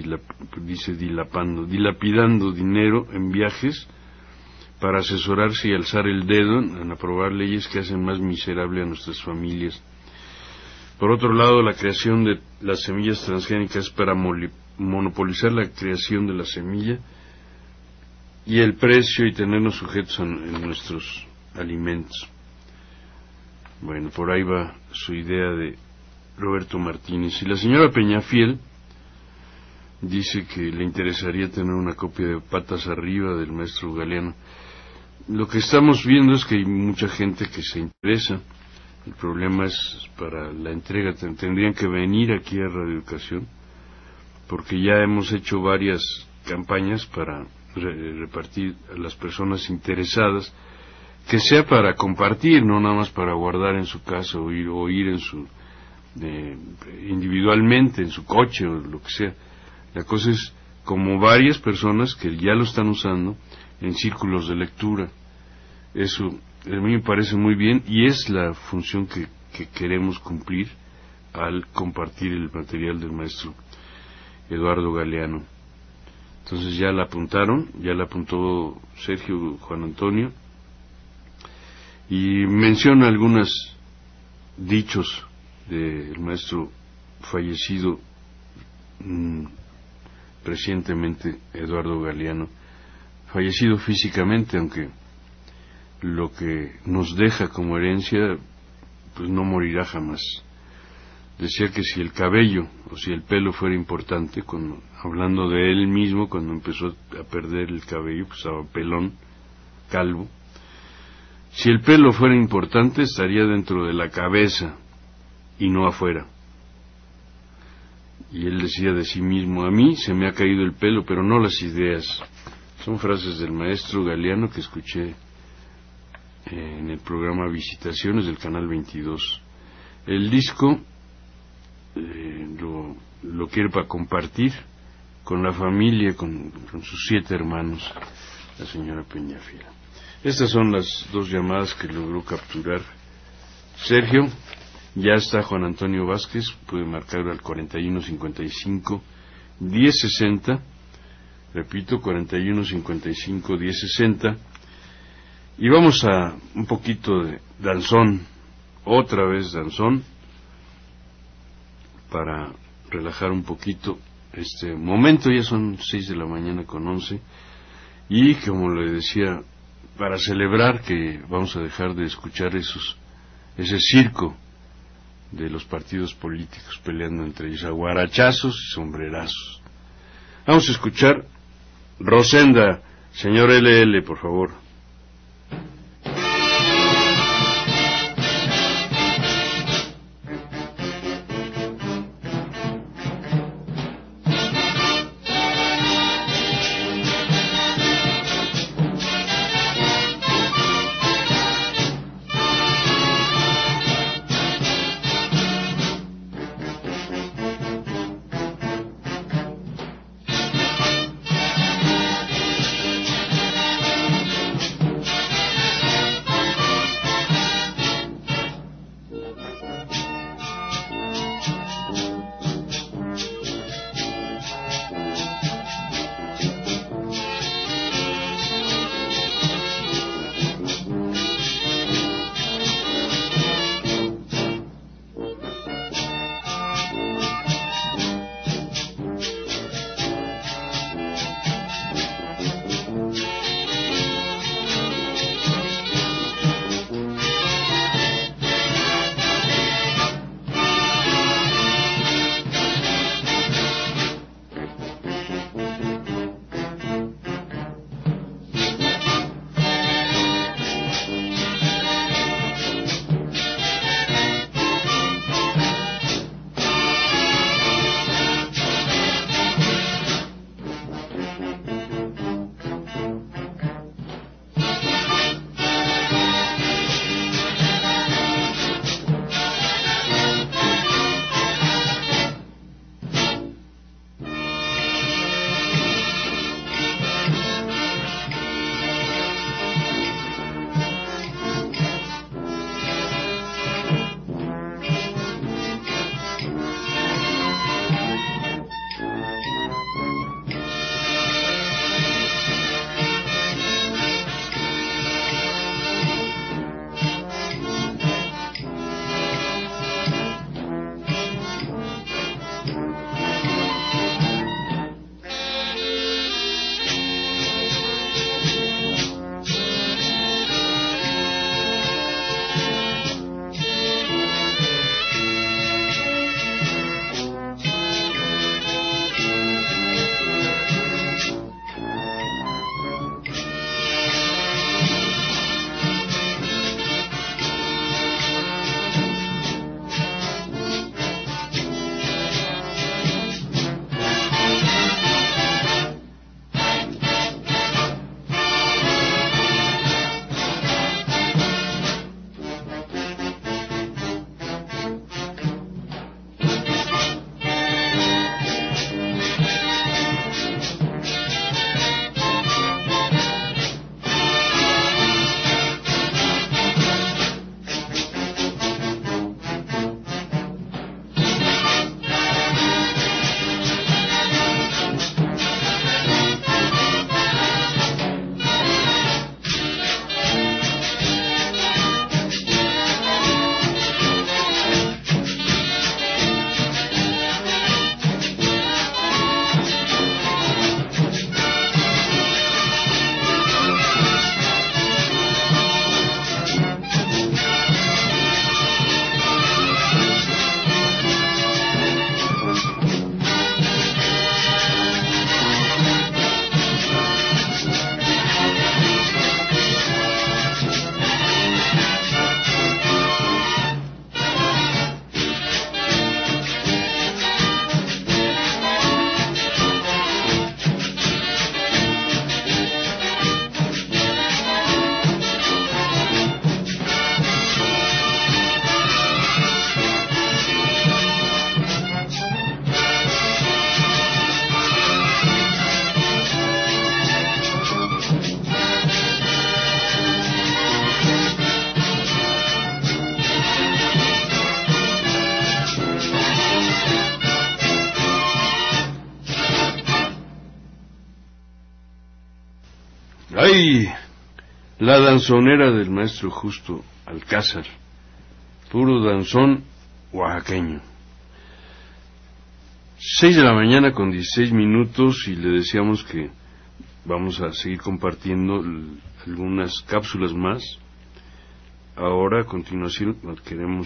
dinero en viajes para asesorarse y alzar el dedo en aprobar leyes que hacen más miserable a nuestras familias. Por otro lado, la creación de las semillas transgénicas para monopolizar la creación de la semilla y el precio y tenernos sujetos en nuestros alimentos. Bueno, por ahí va su idea de Roberto Martínez. Y la señora Peñafiel dice que le interesaría tener una copia de Patas Arriba del maestro Galeano. Lo que estamos viendo es que hay mucha gente que se interesa. El problema es para la entrega, tendrían que venir aquí a Radio Educación, porque ya hemos hecho varias campañas para repartir a las personas interesadas, que sea para compartir, no nada más para guardar en su casa o ir en su individualmente en su coche o lo que sea. La cosa es como varias personas que ya lo están usando en círculos de lectura. Eso a mí me parece muy bien y es la función que queremos cumplir al compartir el material del maestro Eduardo Galeano. Entonces ya la apuntaron, ya la apuntó Sergio Juan Antonio, y menciona algunos dichos del maestro fallecido recientemente, Eduardo Galeano, fallecido físicamente, aunque lo que nos deja como herencia pues no morirá jamás. Decía que si el cabello o si el pelo fuera importante, hablando de él mismo, cuando empezó a perder el cabello, pues estaba pelón, calvo. Si el pelo fuera importante, estaría dentro de la cabeza y no afuera. Y él decía de sí mismo, a mí se me ha caído el pelo, pero no las ideas. Son frases del maestro Galeano que escuché en el programa Visitaciones del Canal 22. El disco lo quiere para compartir con la familia, con sus 7 hermanos, la señora Peñafiel. Estas son las 2 llamadas que logró capturar Sergio. Ya está Juan Antonio Vázquez, puede marcar al 4155-1060, repito, 4155-1060, y vamos a un poquito de danzón, otra vez danzón, para relajar un poquito este momento. Ya son 6:11 y como le decía, para celebrar que vamos a dejar de escuchar ese circo de los partidos políticos peleando entre ellos a guarachazos y sombrerazos. Vamos a escuchar Rosenda, señor LL, por favor. ¡Ay! La danzonera del maestro Justo Alcázar, puro danzón oaxaqueño. 6 de la mañana con 16 minutos y le decíamos que vamos a seguir compartiendo algunas cápsulas más. Ahora, a continuación, queremos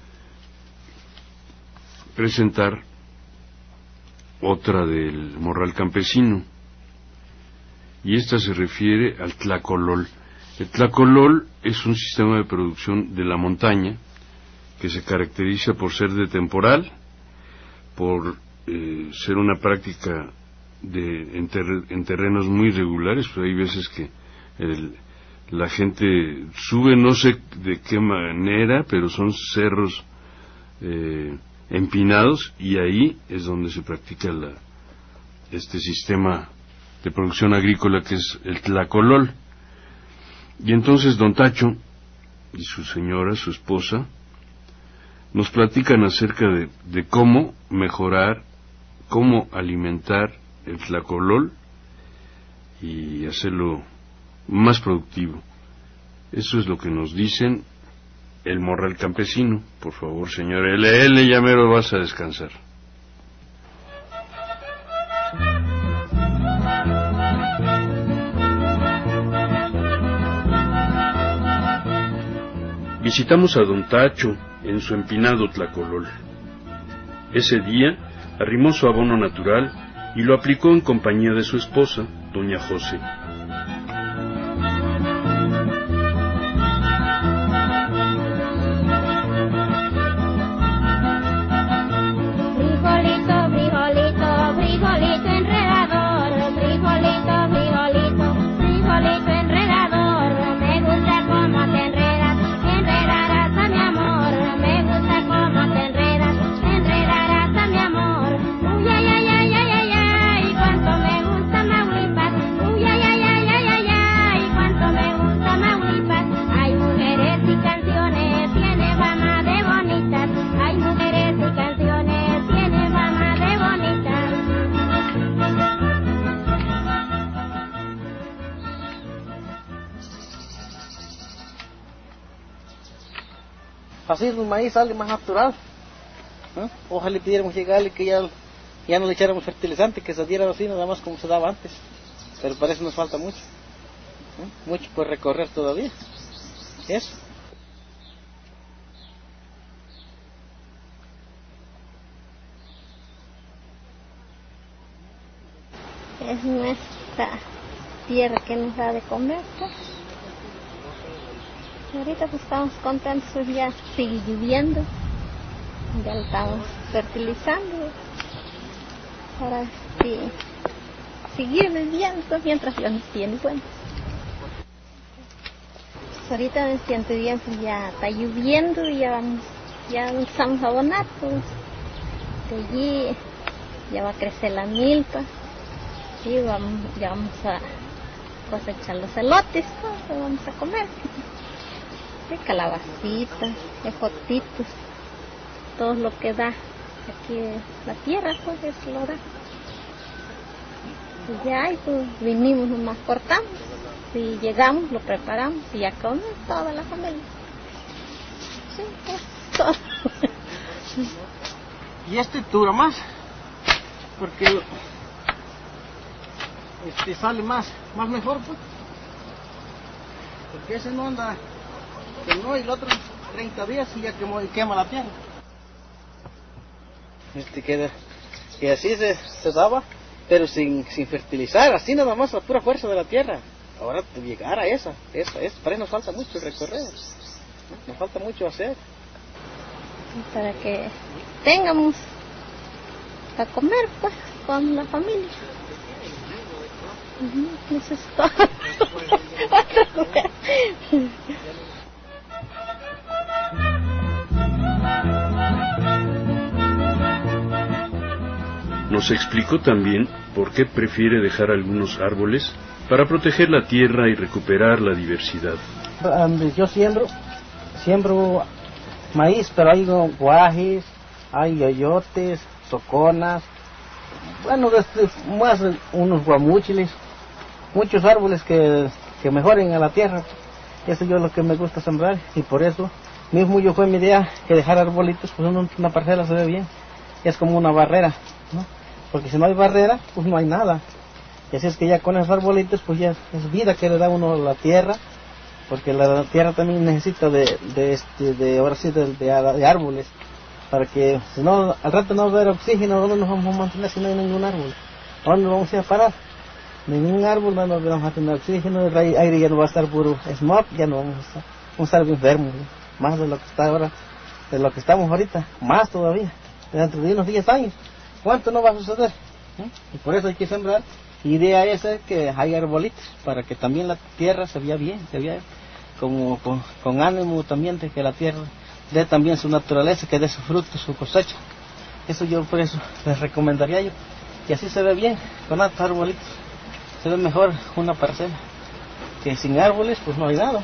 presentar otra del morral campesino, y esta se refiere al tlacolol. El tlacolol es un sistema de producción de la montaña que se caracteriza por ser de temporal, por ser una práctica en terrenos muy irregulares. Pues hay veces que la gente sube, no sé de qué manera, pero son cerros empinados, y ahí es donde se practica este sistema de producción agrícola que es el tlacolol. Y entonces don Tacho y su señora, su esposa, nos platican acerca de cómo mejorar, cómo alimentar el tlacolol y hacerlo más productivo. Eso es lo que nos dicen el morral campesino. Por favor, señora LL, ya mero vas a descansar. Visitamos a don Tacho en su empinado tlacolol. Ese día arrimó su abono natural y lo aplicó en compañía de su esposa, doña José. Así el maíz sale más natural. Ojalá pudiéramos llegarle que ya no le echáramos fertilizante, que se diera así nada más como se daba antes. Pero para eso nos falta mucho. Mucho por recorrer todavía. Eso. Es nuestra tierra que nos da de comer, pues. Ahorita pues estamos contentos, pues ya sigue lloviendo, ya lo estamos fertilizando para seguir viviendo mientras Dios nos tiene buenos. Pues ahorita me siento bien, pues ya está lloviendo y ya empezamos a abonar, pues de allí ya va a crecer la milpa y ya vamos a cosechar los elotes, pues, vamos a comer. Calabacitas, ejotitos, todo lo que da aquí la tierra, pues eso lo da. Y ya, pues vinimos, nomás cortamos, y llegamos, lo preparamos y ya comemos toda la familia. Sí, es todo. Y dura más, porque sale más mejor, pues. Porque ese no anda, que no, y el otro 30 días y ya quema la tierra. Y así se daba, pero sin fertilizar, así nada más la pura fuerza de la tierra. Ahora llegar a esa, para eso nos falta mucho recorrer, nos falta mucho hacer. Para que tengamos a comer, pues, con la familia. Eso es todo. Nos explicó también por qué prefiere dejar algunos árboles para proteger la tierra y recuperar la diversidad. Yo siembro maíz, pero hay guajes, hay yoyotes, soconas, bueno, más unos guamúchiles, muchos árboles que que mejoren a la tierra. Eso yo es lo que me gusta sembrar, y por eso mismo yo fue mi idea que dejar arbolitos, pues una parcela se ve bien, es como una barrera, ¿no? Porque si no hay barrera, pues no hay nada. Y así es que ya con esos arbolitos, pues ya es vida que le da uno a la tierra, porque la tierra también necesita ahora sí, de árboles, para que, si no, al rato no va a haber oxígeno, ¿dónde nos vamos a mantener si no hay ningún árbol? ¿Dónde nos vamos a ir a parar? Ningún árbol, no nos vamos a tener oxígeno, el aire ya no va a estar puro smog, ya no vamos a estar enfermos, ¿no? Más de lo que está ahora, de lo que estamos ahorita, más todavía, dentro de unos 10 años, ¿cuánto no va a suceder? Y por eso hay que sembrar. Idea esa que hay arbolitos, para que también la tierra se vea bien, se vea como con ánimo también de que la tierra dé también su naturaleza, que dé su fruto, su cosecha. Eso yo por eso les recomendaría yo, que así se ve bien, con altos arbolitos, se ve mejor una parcela, que sin árboles pues no hay nada.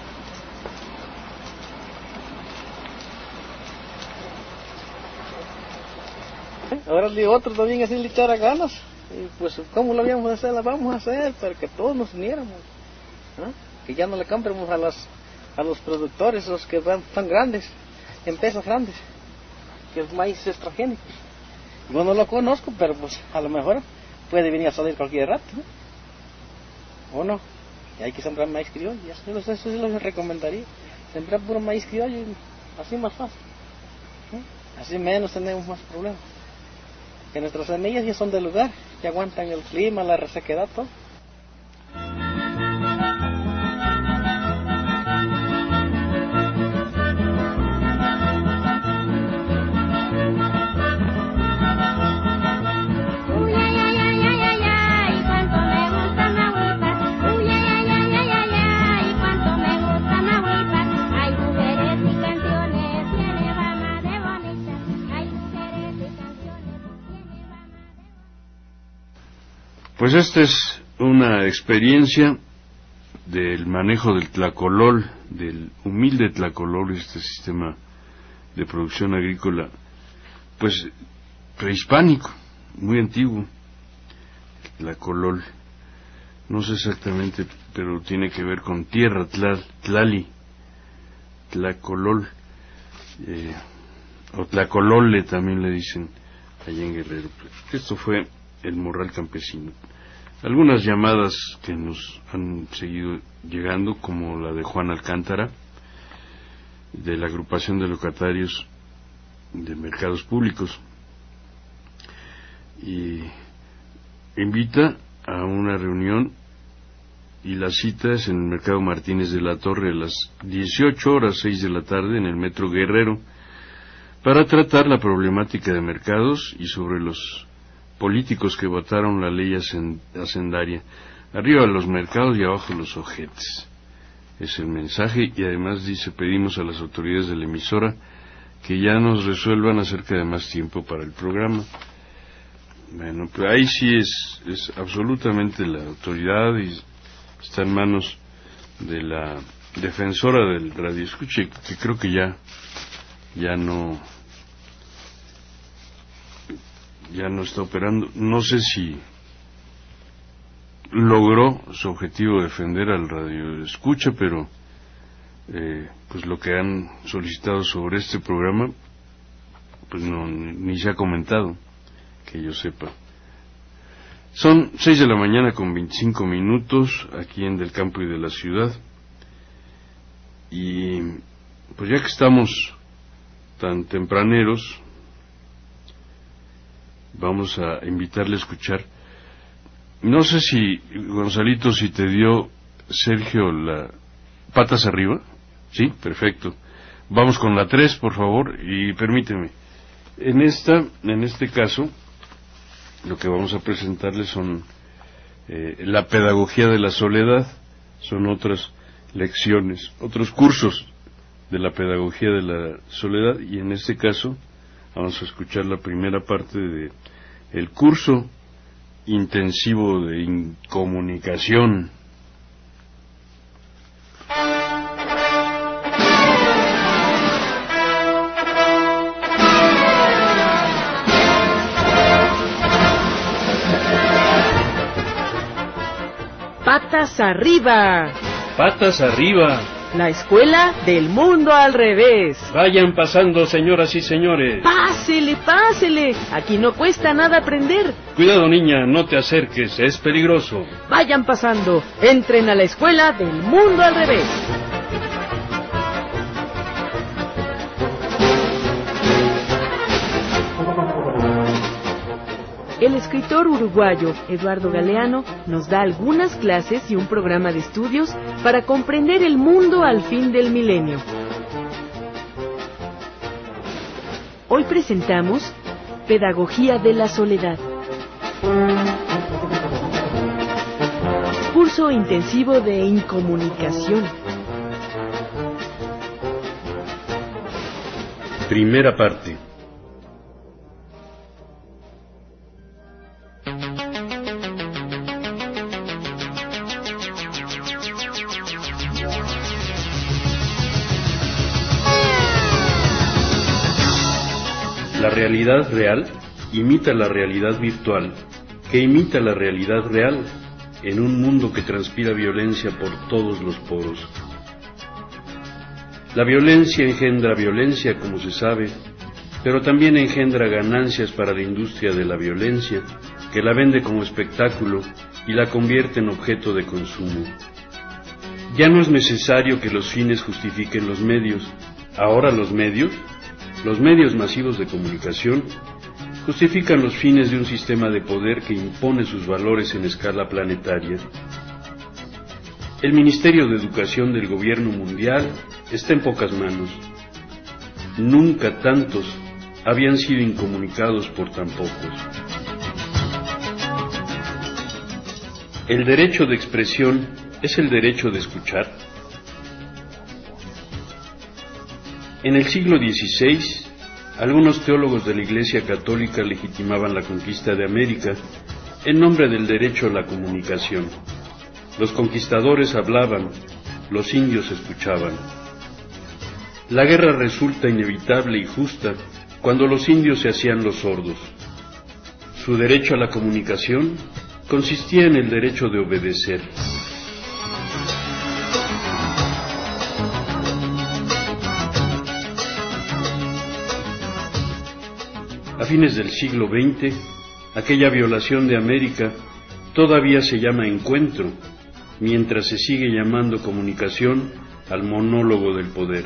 Ahora le otro también así le echara ganas, y pues ¿cómo lo habíamos de hacer? La vamos a hacer para que todos nos uniéramos, ¿no? Que ya no le compremos a los productores, los que van grandes, empresas grandes, que es maíz extragénico. Yo no lo conozco, pero pues a lo mejor puede venir a salir cualquier rato, ¿no? ¿O no? Y hay que sembrar maíz criollo, eso sí lo recomendaría, sembrar puro maíz criollo, así más fácil, ¿no? Así menos tenemos más problemas. Que nuestras semillas ya son del lugar, que aguantan el clima, la resequedad, todo. Pues esta es una experiencia del manejo del tlacolol, del humilde tlacolol, este sistema de producción agrícola, pues prehispánico, muy antiguo. Tlacolol, no sé exactamente, pero tiene que ver con tierra, tlali, tlacolol, o tlacolole también le dicen allá en Guerrero. Esto fue el Morral Campesino. Algunas llamadas que nos han seguido llegando, como la de Juan Alcántara, de la agrupación de locatarios de mercados públicos, y invita a una reunión, y la cita es en el Mercado Martínez de la Torre a las 18 horas, 6 de la tarde, en el Metro Guerrero, para tratar la problemática de mercados y sobre los políticos que votaron la ley hacendaria. Arriba los mercados y abajo los ojetes. Es el mensaje, y además dice: pedimos a las autoridades de la emisora que ya nos resuelvan acerca de más tiempo para el programa. Bueno, pues ahí sí es absolutamente la autoridad, y está en manos de la defensora del radioescuche, que creo que ya no está operando. No sé si logró su objetivo de defender al radioescucha, pero pues lo que han solicitado sobre este programa, pues ni se ha comentado, que yo sepa. Son 6 de la mañana con 25 minutos aquí en Del Campo y de la Ciudad, y pues ya que estamos tan tempraneros, vamos a invitarle a escuchar. No sé si, Gonzalito, si te dio Sergio la patas arriba. Sí, perfecto. Vamos con la 3, por favor, y permíteme. En este caso, lo que vamos a presentarles son la pedagogía de la soledad. Son otras lecciones, otros cursos de la pedagogía de la soledad, y en este caso vamos a escuchar la primera parte de el curso intensivo de incomunicación. ¡Patas arriba! ¡Patas arriba! La escuela del mundo al revés. Vayan pasando, señoras y señores. ¡Pásele, pásele! Aquí no cuesta nada aprender. Cuidado, niña, no te acerques, es peligroso. Vayan pasando, entren a la escuela del mundo al revés. El escritor uruguayo Eduardo Galeano nos da algunas clases y un programa de estudios para comprender el mundo al fin del milenio. Hoy presentamos Pedagogía de la Soledad. Curso intensivo de incomunicación. Primera parte. La realidad real imita la realidad virtual, que imita la realidad real, en un mundo que transpira violencia por todos los poros. La violencia engendra violencia, como se sabe, pero también engendra ganancias para la industria de la violencia, que la vende como espectáculo y la convierte en objeto de consumo. Ya no es necesario que los fines justifiquen los medios. Ahora los medios masivos de comunicación, justifican los fines de un sistema de poder que impone sus valores en escala planetaria. El Ministerio de Educación del Gobierno Mundial está en pocas manos. Nunca tantos habían sido incomunicados por tan pocos. ¿El derecho de expresión es el derecho de escuchar? En el siglo XVI, algunos teólogos de la Iglesia Católica legitimaban la conquista de América en nombre del derecho a la comunicación. Los conquistadores hablaban, los indios escuchaban. La guerra resulta inevitable y justa cuando los indios se hacían los sordos. Su derecho a la comunicación consistía en el derecho de obedecer. A fines del siglo XX, aquella violación de América todavía se llama encuentro, mientras se sigue llamando comunicación al monólogo del poder.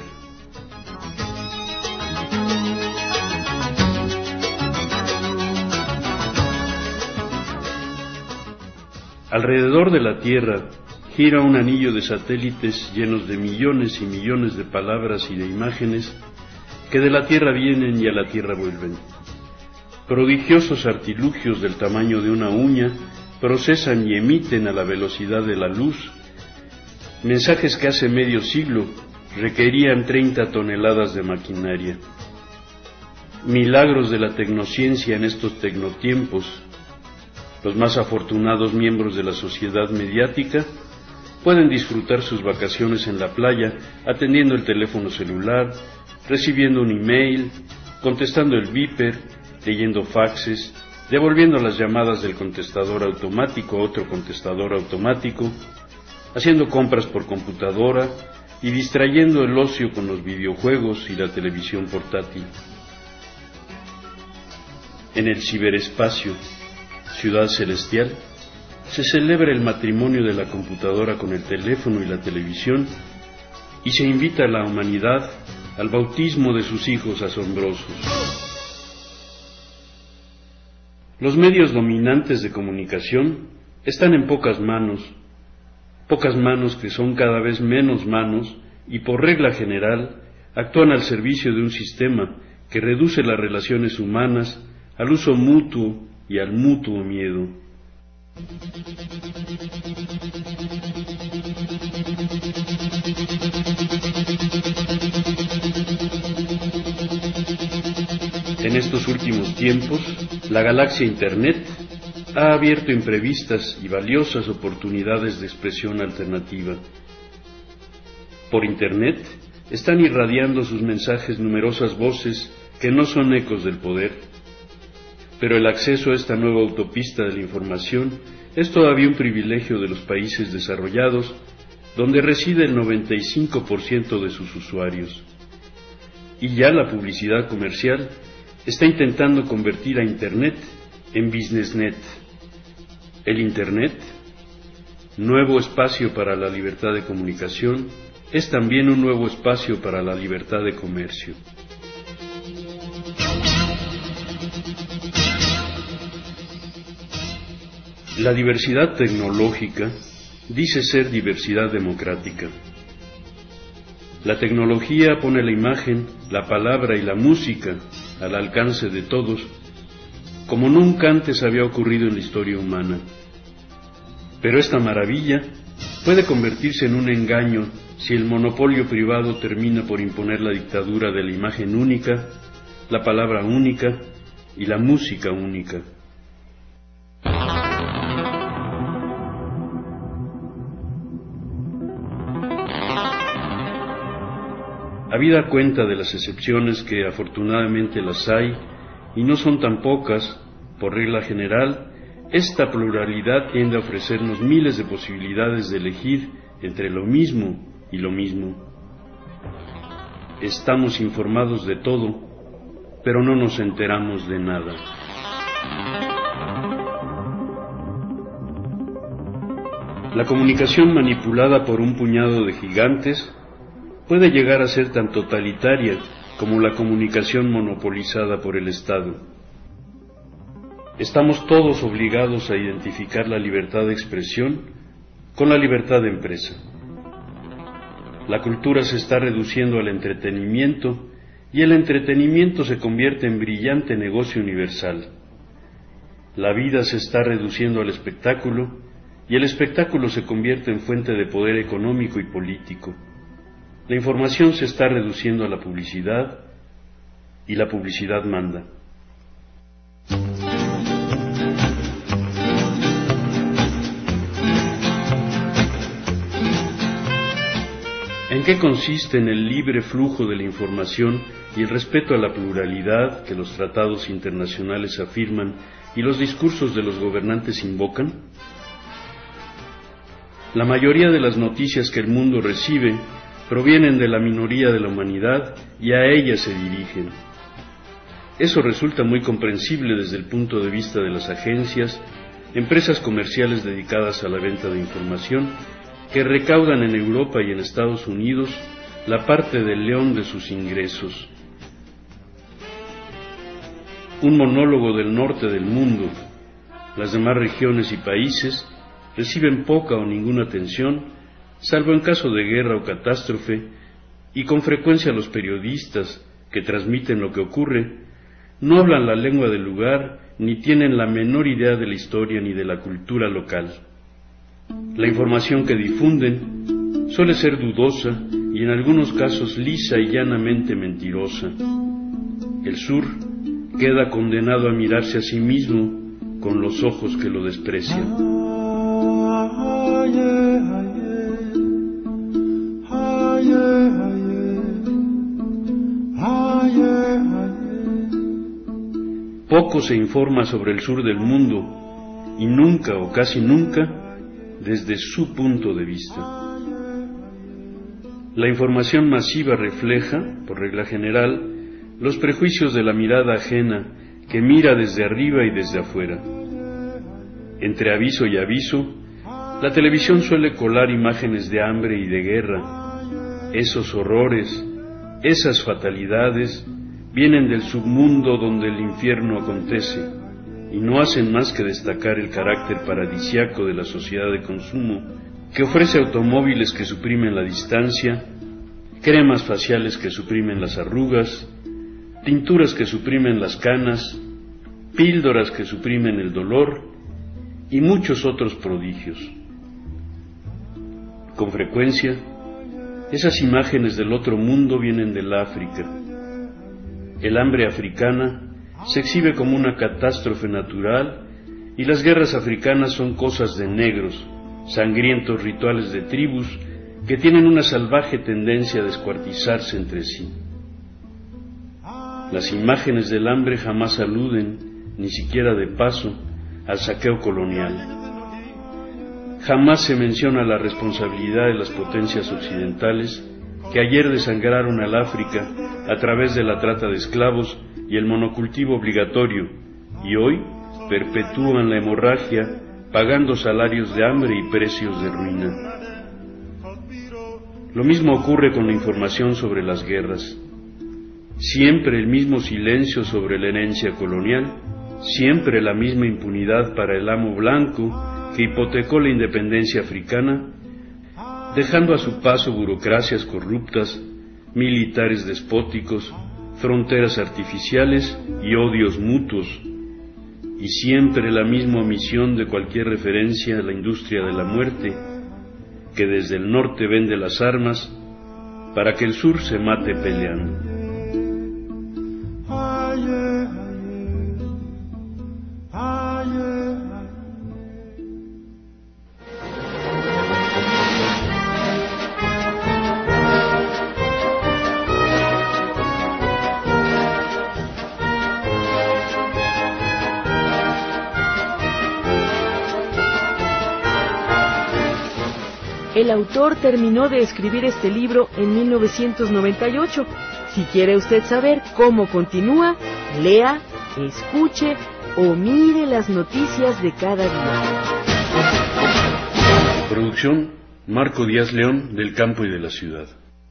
Alrededor de la Tierra gira un anillo de satélites llenos de millones y millones de palabras y de imágenes que de la Tierra vienen y a la Tierra vuelven. Prodigiosos artilugios del tamaño de una uña procesan y emiten a la velocidad de la luz mensajes que hace medio siglo requerían 30 toneladas de maquinaria. Milagros de la tecnociencia en estos tecnotiempos. Los más afortunados miembros de la sociedad mediática pueden disfrutar sus vacaciones en la playa atendiendo el teléfono celular, recibiendo un email, contestando el beeper, leyendo faxes, devolviendo las llamadas del contestador automático a otro contestador automático, haciendo compras por computadora y distrayendo el ocio con los videojuegos y la televisión portátil. En el ciberespacio, ciudad celestial, se celebra el matrimonio de la computadora con el teléfono y la televisión y se invita a la humanidad al bautismo de sus hijos asombrosos. Los medios dominantes de comunicación están en pocas manos que son cada vez menos manos y por regla general actúan al servicio de un sistema que reduce las relaciones humanas al uso mutuo y al mutuo miedo. En estos últimos tiempos, la galaxia Internet ha abierto imprevistas y valiosas oportunidades de expresión alternativa. Por Internet están irradiando sus mensajes numerosas voces que no son ecos del poder. pero el acceso a esta nueva autopista de la información es todavía un privilegio de los países desarrollados, donde reside el 95% de sus usuarios. Y ya la publicidad comercial está intentando convertir a Internet en BusinessNet. El Internet, nuevo espacio para la libertad de comunicación, es también un nuevo espacio para la libertad de comercio. La diversidad tecnológica dice ser diversidad democrática. La tecnología pone la imagen, la palabra y la música al alcance de todos, como nunca antes había ocurrido en la historia humana. Pero esta maravilla puede convertirse en un engaño si el monopolio privado termina por imponer la dictadura de la imagen única, la palabra única y la música única. Habida cuenta de las excepciones, que afortunadamente las hay, y no son tan pocas, por regla general, esta pluralidad tiende a ofrecernos miles de posibilidades de elegir entre lo mismo y lo mismo. Estamos informados de todo, pero no nos enteramos de nada. La comunicación manipulada por un puñado de gigantes puede llegar a ser tan totalitaria como la comunicación monopolizada por el Estado. Estamos todos obligados a identificar la libertad de expresión con la libertad de empresa. La cultura se está reduciendo al entretenimiento y el entretenimiento se convierte en brillante negocio universal. La vida se está reduciendo al espectáculo y el espectáculo se convierte en fuente de poder económico y político. La información se está reduciendo a la publicidad y la publicidad manda. ¿En qué consisten el libre flujo de la información y el respeto a la pluralidad que los tratados internacionales afirman y los discursos de los gobernantes invocan? La mayoría de las noticias que el mundo recibe provienen de la minoría de la humanidad y a ella se dirigen. Eso resulta muy comprensible desde el punto de vista de las agencias, empresas comerciales dedicadas a la venta de información, que recaudan en Europa y en Estados Unidos la parte del león de sus ingresos. Un monólogo del norte del mundo, las demás regiones y países reciben poca o ninguna atención, salvo en caso de guerra o catástrofe, y con frecuencia los periodistas que transmiten lo que ocurre no hablan la lengua del lugar ni tienen la menor idea de la historia ni de la cultura local. La información que difunden suele ser dudosa y en algunos casos lisa y llanamente mentirosa. El sur queda condenado a mirarse a sí mismo con los ojos que lo desprecian. Poco se informa sobre el sur del mundo y nunca o casi nunca desde su punto de vista. La información masiva refleja, por regla general, los prejuicios de la mirada ajena que mira desde arriba y desde afuera. Entre aviso y aviso, la televisión suele colar imágenes de hambre y de guerra. Esos horrores, esas fatalidades, vienen del submundo donde el infierno acontece y no hacen más que destacar el carácter paradisiaco de la sociedad de consumo, que ofrece automóviles que suprimen la distancia, cremas faciales que suprimen las arrugas, tinturas que suprimen las canas, píldoras que suprimen el dolor y muchos otros prodigios. Con frecuencia, esas imágenes del otro mundo vienen del África. El hambre africana se exhibe como una catástrofe natural y las guerras africanas son cosas de negros, sangrientos rituales de tribus que tienen una salvaje tendencia a descuartizarse entre sí. Las imágenes del hambre jamás aluden, ni siquiera de paso, al saqueo colonial. Jamás se menciona la responsabilidad de las potencias occidentales que ayer desangraron al África a través de la trata de esclavos y el monocultivo obligatorio, y hoy perpetúan la hemorragia pagando salarios de hambre y precios de ruina. Lo mismo ocurre con la información sobre las guerras. Siempre el mismo silencio sobre la herencia colonial, siempre la misma impunidad para el amo blanco que hipotecó la independencia africana, dejando a su paso burocracias corruptas, militares despóticos, fronteras artificiales y odios mutuos, y siempre la misma omisión de cualquier referencia a la industria de la muerte, que desde el norte vende las armas para que el sur se mate peleando. El autor terminó de escribir este libro en 1998. Si quiere usted saber cómo continúa, lea, escuche o mire las noticias de cada día. Producción: Marco Díaz León, del campo y de la ciudad.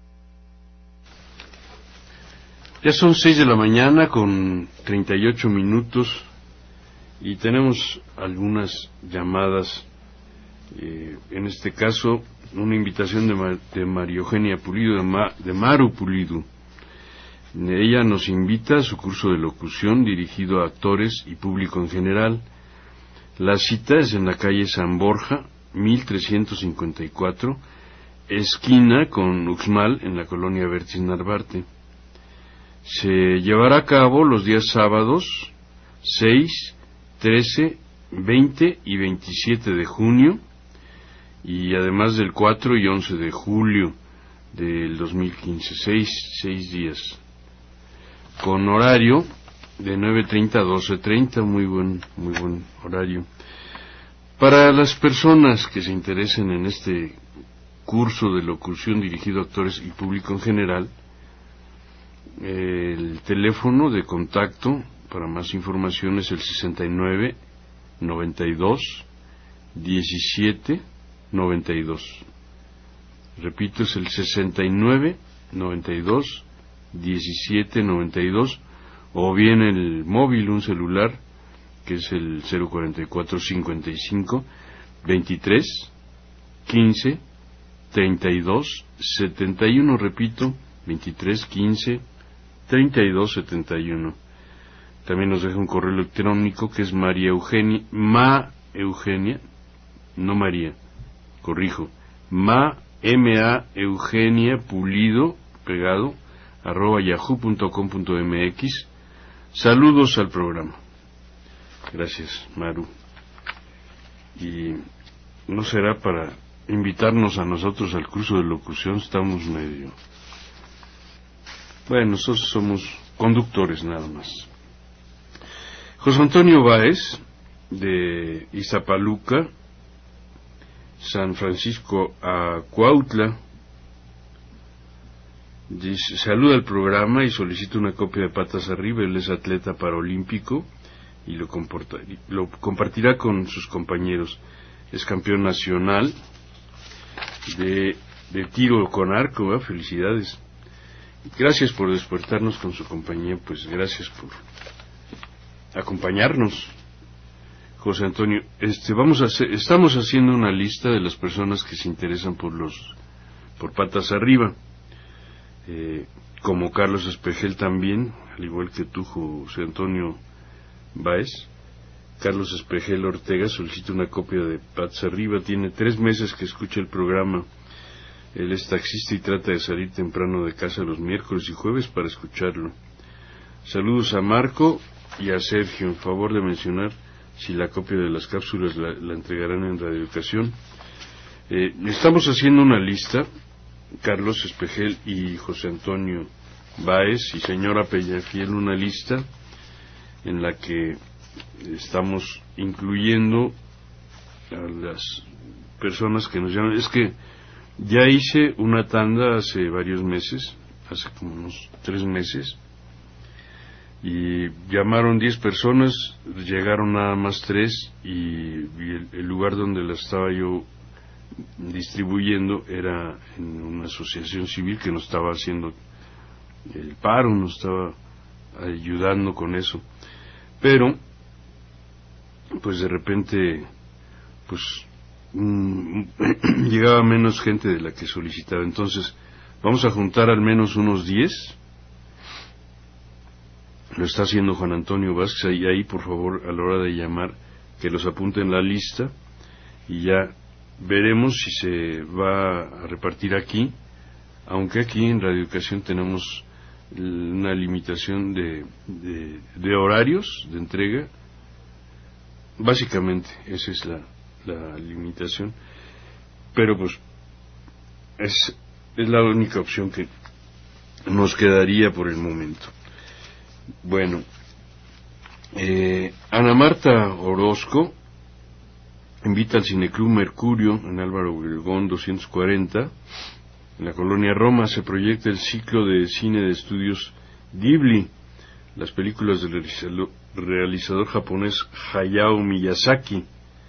Ya son 6 de la mañana con 38 minutos y tenemos algunas llamadas. En este caso, una invitación de María Eugenia Pulido, de Maru Pulido. Ella nos invita a su curso de locución dirigido a actores y público en general. La cita es en la calle San Borja, 1354, esquina con Uxmal, en la colonia Vértiz Narvarte. Se llevará a cabo los días sábados 6, 13, 20 y 27 de junio, y además del 4 y 11 de julio del 2015, seis días, con horario de 9:30 a 12:30, muy buen horario. Para las personas que se interesen en este curso de locución dirigido a actores y público en general, el teléfono de contacto para más información es el 69 92 17 92. Repito, es el 69 92 17 92, o bien el móvil, un celular, que es el 044 55 23 15 32 71. Repito, 23 15 32 71. También nos deja un correo electrónico que es María Eugenia, no María, corrijo, Ma Eugenia Pulido, pegado, @yahoo.com.mx. Saludos al programa. Gracias, Maru. Y no será para invitarnos a nosotros al curso de locución, estamos medio... Bueno, nosotros somos conductores nada más. José Antonio Báez, de Iztapaluca, San Francisco a Cuautla, dice: saluda al programa y solicita una copia de Patas Arriba. Él es atleta paralímpico y lo compartirá con sus compañeros. Es campeón nacional de tiro con arco, felicidades. Gracias por despertarnos con su compañía, pues gracias por acompañarnos, José Antonio. Estamos haciendo una lista de las personas que se interesan por Patas Arriba, como Carlos Espejel también, al igual que tú, José Antonio Báez. Carlos Espejel Ortega solicita una copia de Patas Arriba. Tiene 3 meses que escucha el programa. Él es taxista y trata de salir temprano de casa los miércoles y jueves para escucharlo. Saludos a Marco y a Sergio. En favor de mencionar si la copia de las cápsulas la entregarán en Radio Educación. Estamos haciendo una lista, Carlos Espejel y José Antonio Báez y señora Peñafiel, una lista en la que estamos incluyendo a las personas que nos llaman. Es que ya hice una tanda hace varios meses, hace como unos 3 meses, y llamaron 10 personas, llegaron nada más 3, y el lugar donde la estaba yo distribuyendo era en una asociación civil que nos estaba haciendo el paro, nos estaba ayudando con eso, pero pues de repente pues llegaba menos gente de la que solicitaba. Entonces vamos a juntar al menos unos 10. Lo está haciendo Juan Antonio Vázquez, y ahí por favor a la hora de llamar que los apunten en la lista, y ya veremos si se va a repartir aquí, aunque aquí en Radio Educación tenemos una limitación de horarios de entrega. Básicamente esa es la limitación, pero pues es la única opción que nos quedaría por el momento. Bueno, Ana Marta Orozco invita al Cineclub Mercurio en Álvaro Obregón 240, en la colonia Roma. Se proyecta el ciclo de cine de estudios Ghibli, las películas del realizador japonés Hayao Miyazaki.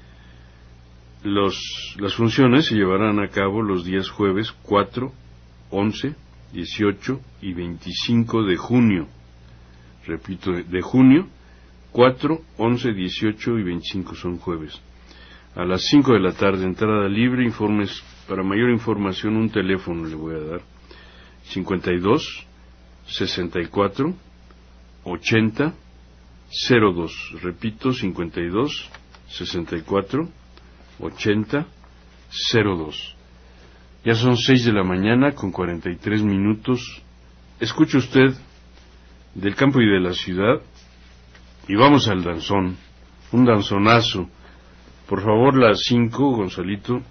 Las funciones se llevarán a cabo los días jueves 4, 11, 18 y 25 de junio. Repito, de junio, 4, 11, 18 y 25 son jueves. A las 5 de la tarde, entrada libre. Informes, para mayor información, un teléfono le voy a dar: 52 64 80 02. Repito, 52 64 80 02. Ya son 6 de la mañana con 43 minutos. Escuche usted del campo y de la ciudad, y vamos al danzón, un danzonazo. Por favor, las 5, Gonzalito,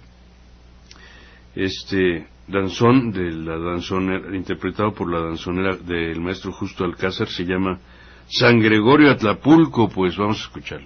danzón de la danzonera, interpretado por la danzonera del maestro Justo Alcázar, se llama San Gregorio Atlapulco. Pues vamos a escucharlo.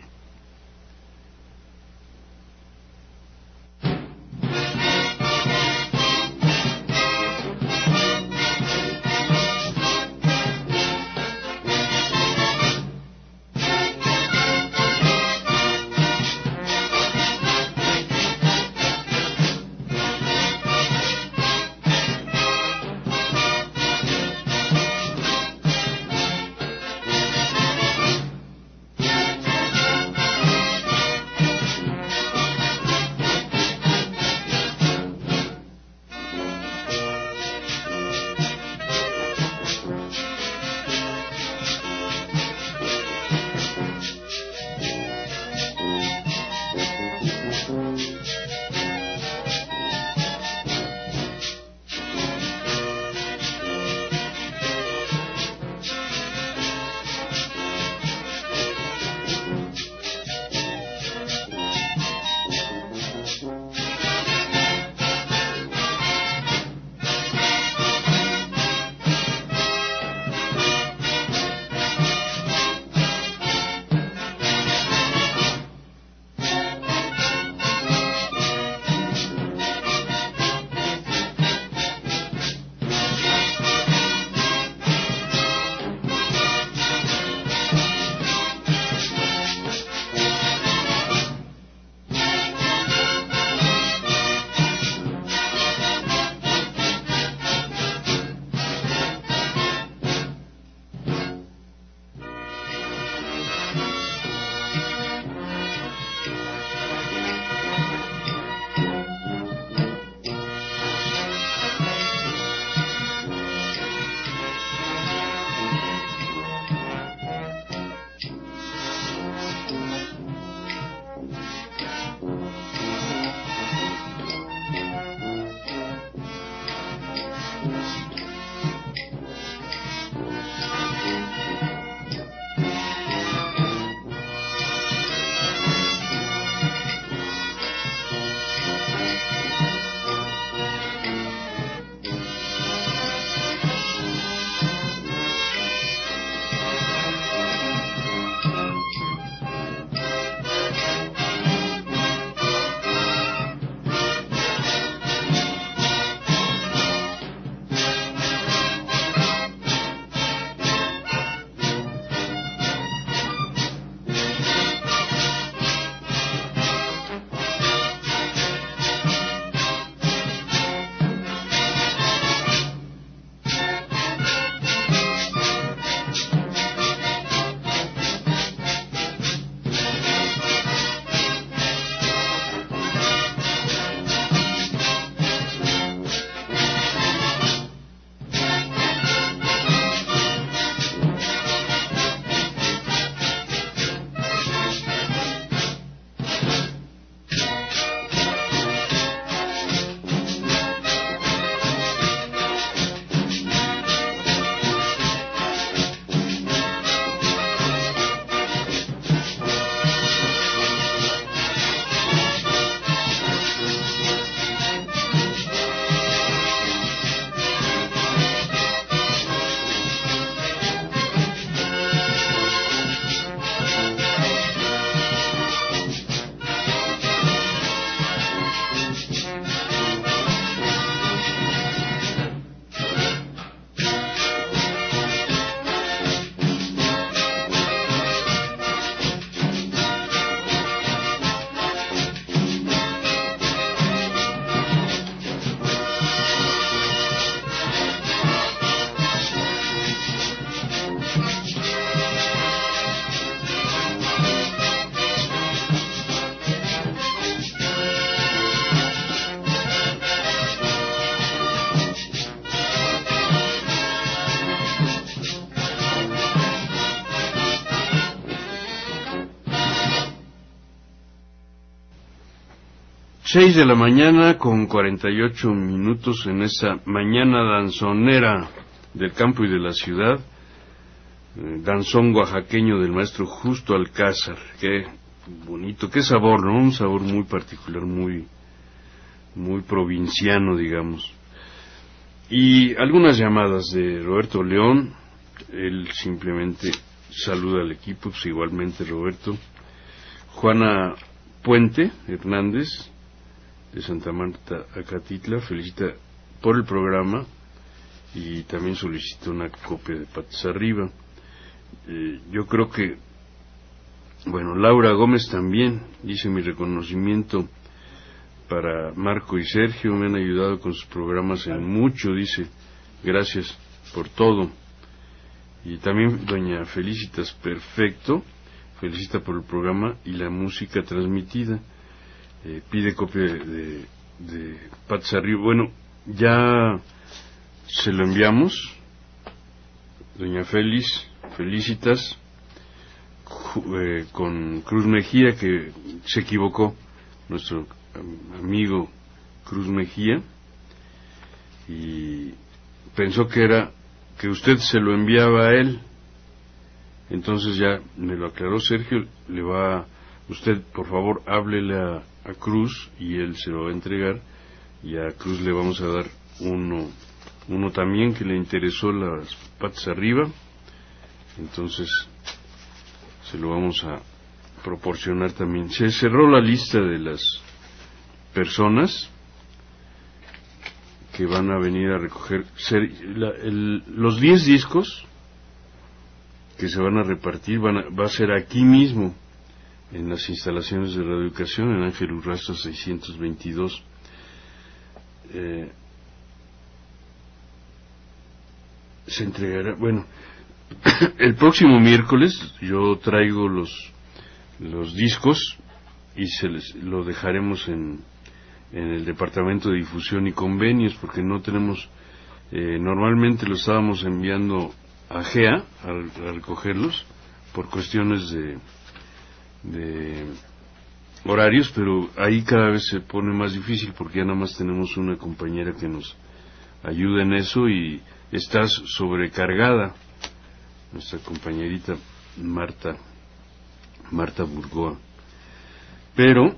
6 de la mañana con 48 minutos en esa mañana danzonera del campo y de la ciudad. Danzón oaxaqueño del maestro Justo Alcázar. Qué bonito, qué sabor, ¿no? Un sabor muy particular, muy provinciano, digamos. Y algunas llamadas de Roberto León. Él simplemente saluda al equipo, pues igualmente Roberto. Juana Puente Hernández de Santa Marta, Acatitla, felicita por el programa y también solicita una copia de Patas Arriba. Yo creo que, bueno, Laura Gómez también dice: mi reconocimiento para Marco y Sergio, me han ayudado con sus programas en mucho, dice, gracias por todo. Y también doña Felicitas Perfecto felicita por el programa y la música transmitida. Pide copia de Patas Arriba. Bueno, ya se lo enviamos. Doña Felicitas con Cruz Mejía, que se equivocó, nuestro amigo Cruz Mejía, y pensó que usted se lo enviaba a él. Entonces ya me lo aclaró Sergio. Usted, por favor, háblele a Cruz y él se lo va a entregar, y a Cruz le vamos a dar uno también que le interesó, las Patas Arriba. Entonces se lo vamos a proporcionar también. Se cerró la lista de las personas que van a venir a recoger los 10 discos que se van a repartir. Va a ser aquí mismo en las instalaciones de Radioeducación, en Ángel Urraza 622. Se entregará, bueno, el próximo miércoles yo traigo los discos y lo dejaremos en el Departamento de Difusión y Convenios, porque no tenemos, normalmente lo estábamos enviando a GEA a recogerlos por cuestiones de horarios, pero ahí cada vez se pone más difícil porque ya nada más tenemos una compañera que nos ayuda en eso y está sobrecargada, nuestra compañerita Marta Burgoa. Pero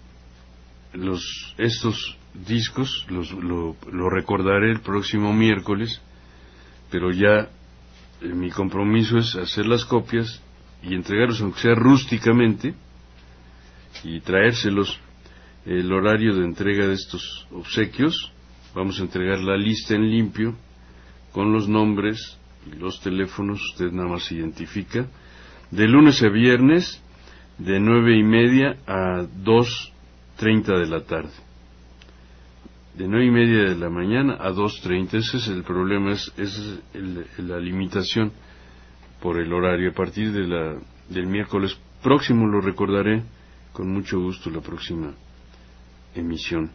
estos discos lo recordaré el próximo miércoles, pero ya mi compromiso es hacer las copias y entregarlos, aunque sea rústicamente, y traérselos. El horario de entrega de estos obsequios: vamos a entregar la lista en limpio con los nombres y los teléfonos, usted nada más se identifica, de lunes a viernes de 9:30 a 2:30 de la tarde, de 9:30 de la mañana a 2:30. Ese es el problema, esa es la limitación por el horario. A partir del miércoles próximo lo recordaré con mucho gusto, la próxima emisión.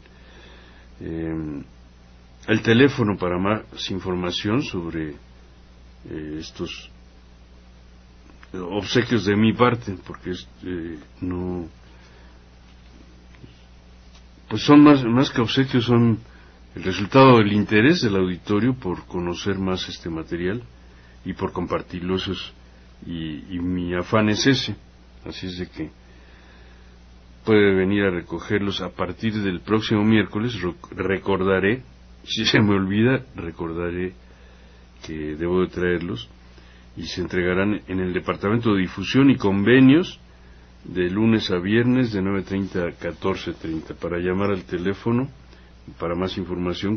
El teléfono para más información sobre estos obsequios de mi parte, porque no, pues son más que obsequios, son el resultado del interés del auditorio por conocer más este material y por compartirlo. Eso es, y mi afán es ese. Así es de que puede venir a recogerlos a partir del próximo miércoles. Recordaré, si se me olvida, recordaré que debo de traerlos, y se entregarán en el Departamento de Difusión y Convenios de lunes a viernes de 9:30 a 14:30. Para llamar al teléfono, para más información,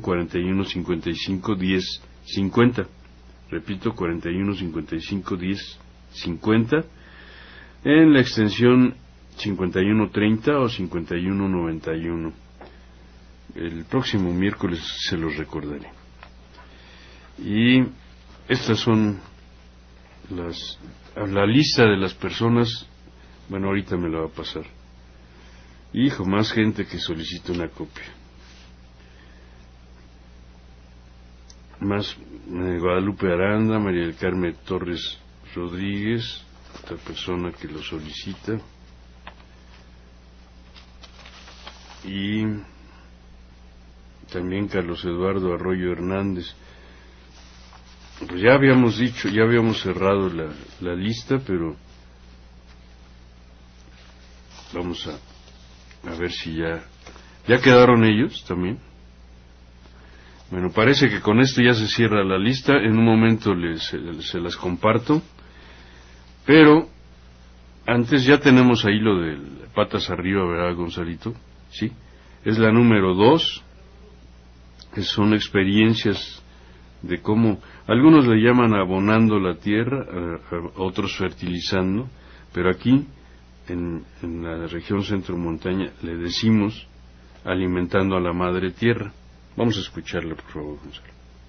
4155-1050. Repito, 4155-1050, en la extensión 5130 o 5191. El próximo miércoles se los recordaré. Y estas son la lista de las personas. Bueno, ahorita me la va a pasar. Hijo, más gente que solicita una copia. Más Guadalupe Aranda, María del Carmen Torres Rodríguez, otra persona que lo solicita. y también Carlos Eduardo Arroyo Hernández. Pues ya habíamos dicho, ya habíamos cerrado la lista, pero vamos a ver si ya quedaron ellos también. Bueno, parece que con esto ya se cierra la lista. En un momento se las comparto, pero antes ya tenemos ahí lo del patas arriba, ¿verdad, Gonzalito? Sí, es la número 2, que son experiencias de cómo algunos le llaman abonando la tierra, otros fertilizando, pero aquí en la región centro-montaña le decimos alimentando a la madre tierra. Vamos a escucharle, por favor, Gonzalo.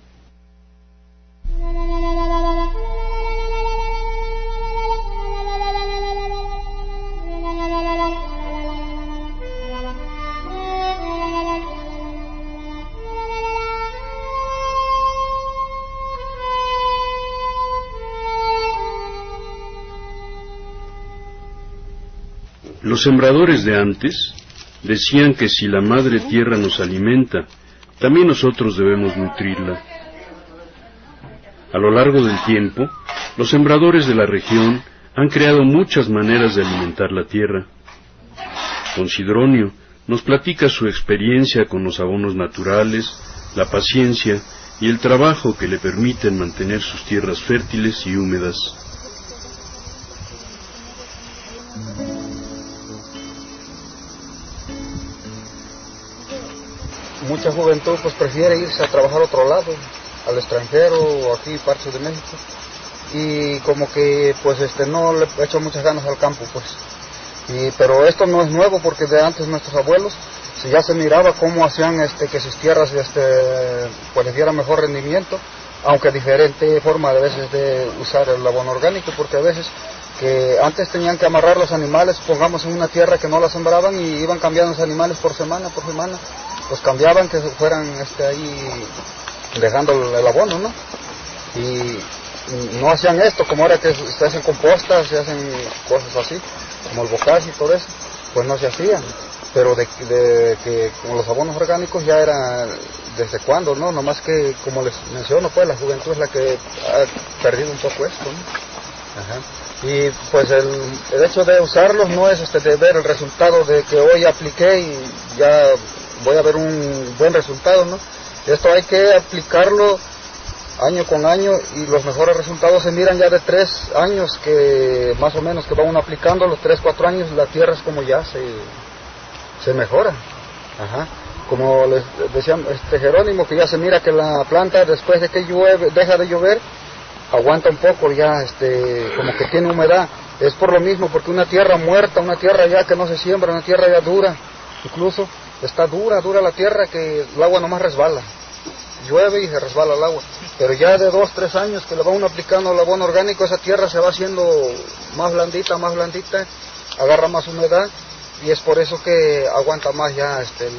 Los sembradores de antes decían que si la madre tierra nos alimenta, también nosotros debemos nutrirla. A lo largo del tiempo, los sembradores de la región han creado muchas maneras de alimentar la tierra. Don Sidronio nos platica su experiencia con los abonos naturales, la paciencia y el trabajo que le permiten mantener sus tierras fértiles y húmedas. Mucha juventud pues prefiere irse a trabajar a otro lado, al extranjero o aquí partes de México, y como que pues no le echan muchas ganas al campo pues. Pero esto no es nuevo, porque de antes nuestros abuelos ya se miraba cómo hacían que sus tierras pues les diera mejor rendimiento, aunque diferente forma de veces de usar el abono orgánico, porque a veces que antes tenían que amarrar los animales, pongamos en una tierra que no la sembraban, y iban cambiando los animales por semana, pues cambiaban, que fueran ahí dejando el abono, ¿no? Y no hacían esto como ahora que se hacen compostas, se hacen cosas así, como el bocage y todo eso, pues no se hacían. Pero que como los abonos orgánicos ya era desde cuándo, ¿no? Nomás que, como les menciono, pues la juventud es la que ha perdido un poco esto, ¿no? Ajá. Y pues el hecho de usarlos no es de ver el resultado de que hoy apliqué y ya voy a ver un buen resultado, ¿no? Esto hay que aplicarlo año con año, y los mejores resultados se miran ya de 3 años, que más o menos que va uno aplicando, los 3, 4 años la tierra es como ya se mejora. Ajá. Como les decía Jerónimo, que ya se mira que la planta después de que llueve, deja de llover, aguanta un poco ya, como que tiene humedad. Es por lo mismo, porque una tierra muerta, una tierra ya que no se siembra, una tierra ya dura, incluso está dura la tierra, que el agua nomás resbala, llueve y se resbala el agua. Pero ya de 2, 3 años que le va uno aplicando el abono orgánico, esa tierra se va haciendo más blandita, agarra más humedad, y es por eso que aguanta más ya,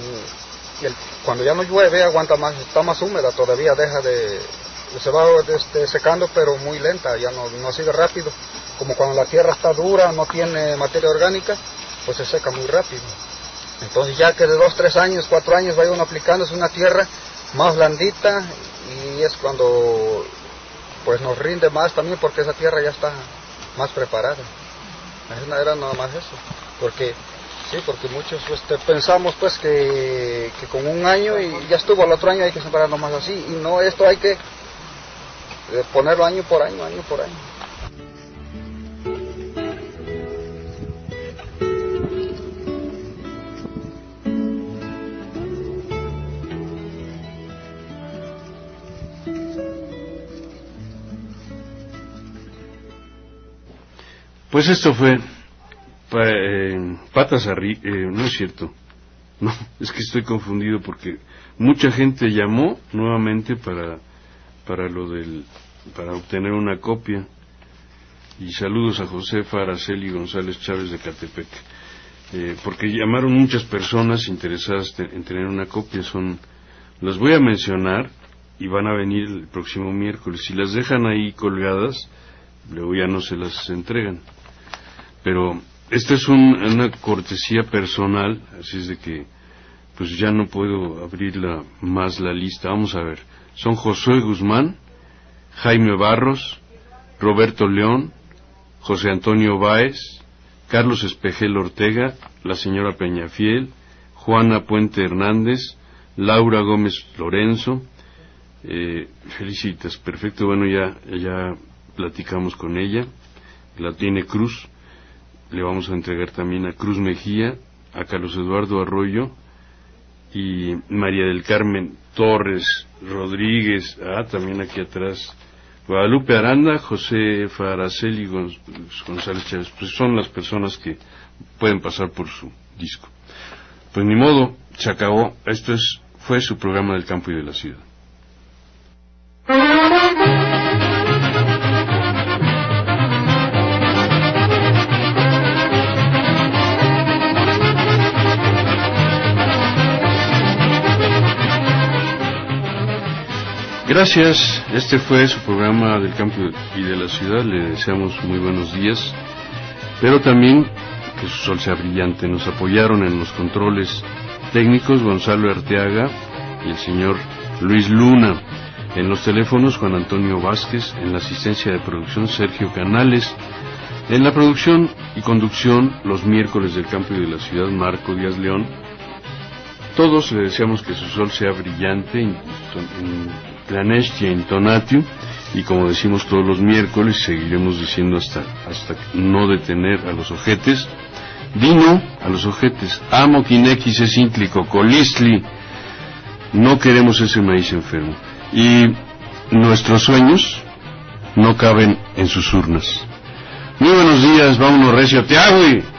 cuando ya no llueve aguanta más, está más húmeda todavía, se va secando, pero muy lenta, ya no sigue rápido. Como cuando la tierra está dura, no tiene materia orgánica, pues se seca muy rápido. Entonces ya que de 2, 3 años, 4 años vaya uno aplicando, es una tierra más blandita, y es cuando pues nos rinde más también, porque esa tierra ya está más preparada. Era nada más eso, porque muchos pensamos pues que con un año y ya estuvo, al otro año hay que sembrar nomás así, y no, esto hay que ponerlo año por año. Pues esto fue patas arriba, no es cierto, no, es que estoy confundido, porque mucha gente llamó nuevamente para obtener una copia, y saludos a Josefa Araceli González Chávez de Catepec, porque llamaron muchas personas interesadas en tener una copia. Las voy a mencionar y van a venir el próximo miércoles. Si las dejan ahí colgadas, luego ya no se las entregan. Pero esta es una cortesía personal, así es de que pues ya no puedo abrir más la lista. Vamos a ver. Son Josué Guzmán, Jaime Barros, Roberto León, José Antonio Báez, Carlos Espejel Ortega, la señora Peñafiel, Juana Puente Hernández, Laura Gómez Lorenzo. Felicitas, perfecto. Bueno, ya platicamos con ella. La tiene Cruz. Le vamos a entregar también a Cruz Mejía, a Carlos Eduardo Arroyo y María del Carmen Torres Rodríguez. También aquí atrás Guadalupe Aranda, José Faraceli González Chávez. Pues son las personas que pueden pasar por su disco. Pues ni modo, se acabó. Fue su programa del campo y de la ciudad. Gracias, este fue su programa del campo y de la ciudad. Le deseamos muy buenos días, pero también que su sol sea brillante. Nos apoyaron en los controles técnicos Gonzalo Arteaga y el señor Luis Luna. En los teléfonos Juan Antonio Vázquez, en la asistencia de producción Sergio Canales, en la producción y conducción los miércoles del campo y de la ciudad Marco Díaz León. Todos le deseamos que su sol sea brillante, Planestia Intonatio, y como decimos todos los miércoles, seguiremos diciendo hasta no detener a los ojetes. Dino a los ojetes, amo quinequis es ínclico, colistli, no queremos ese maíz enfermo. Y nuestros sueños no caben en sus urnas. Muy buenos días, vámonos recio, Tiagüi.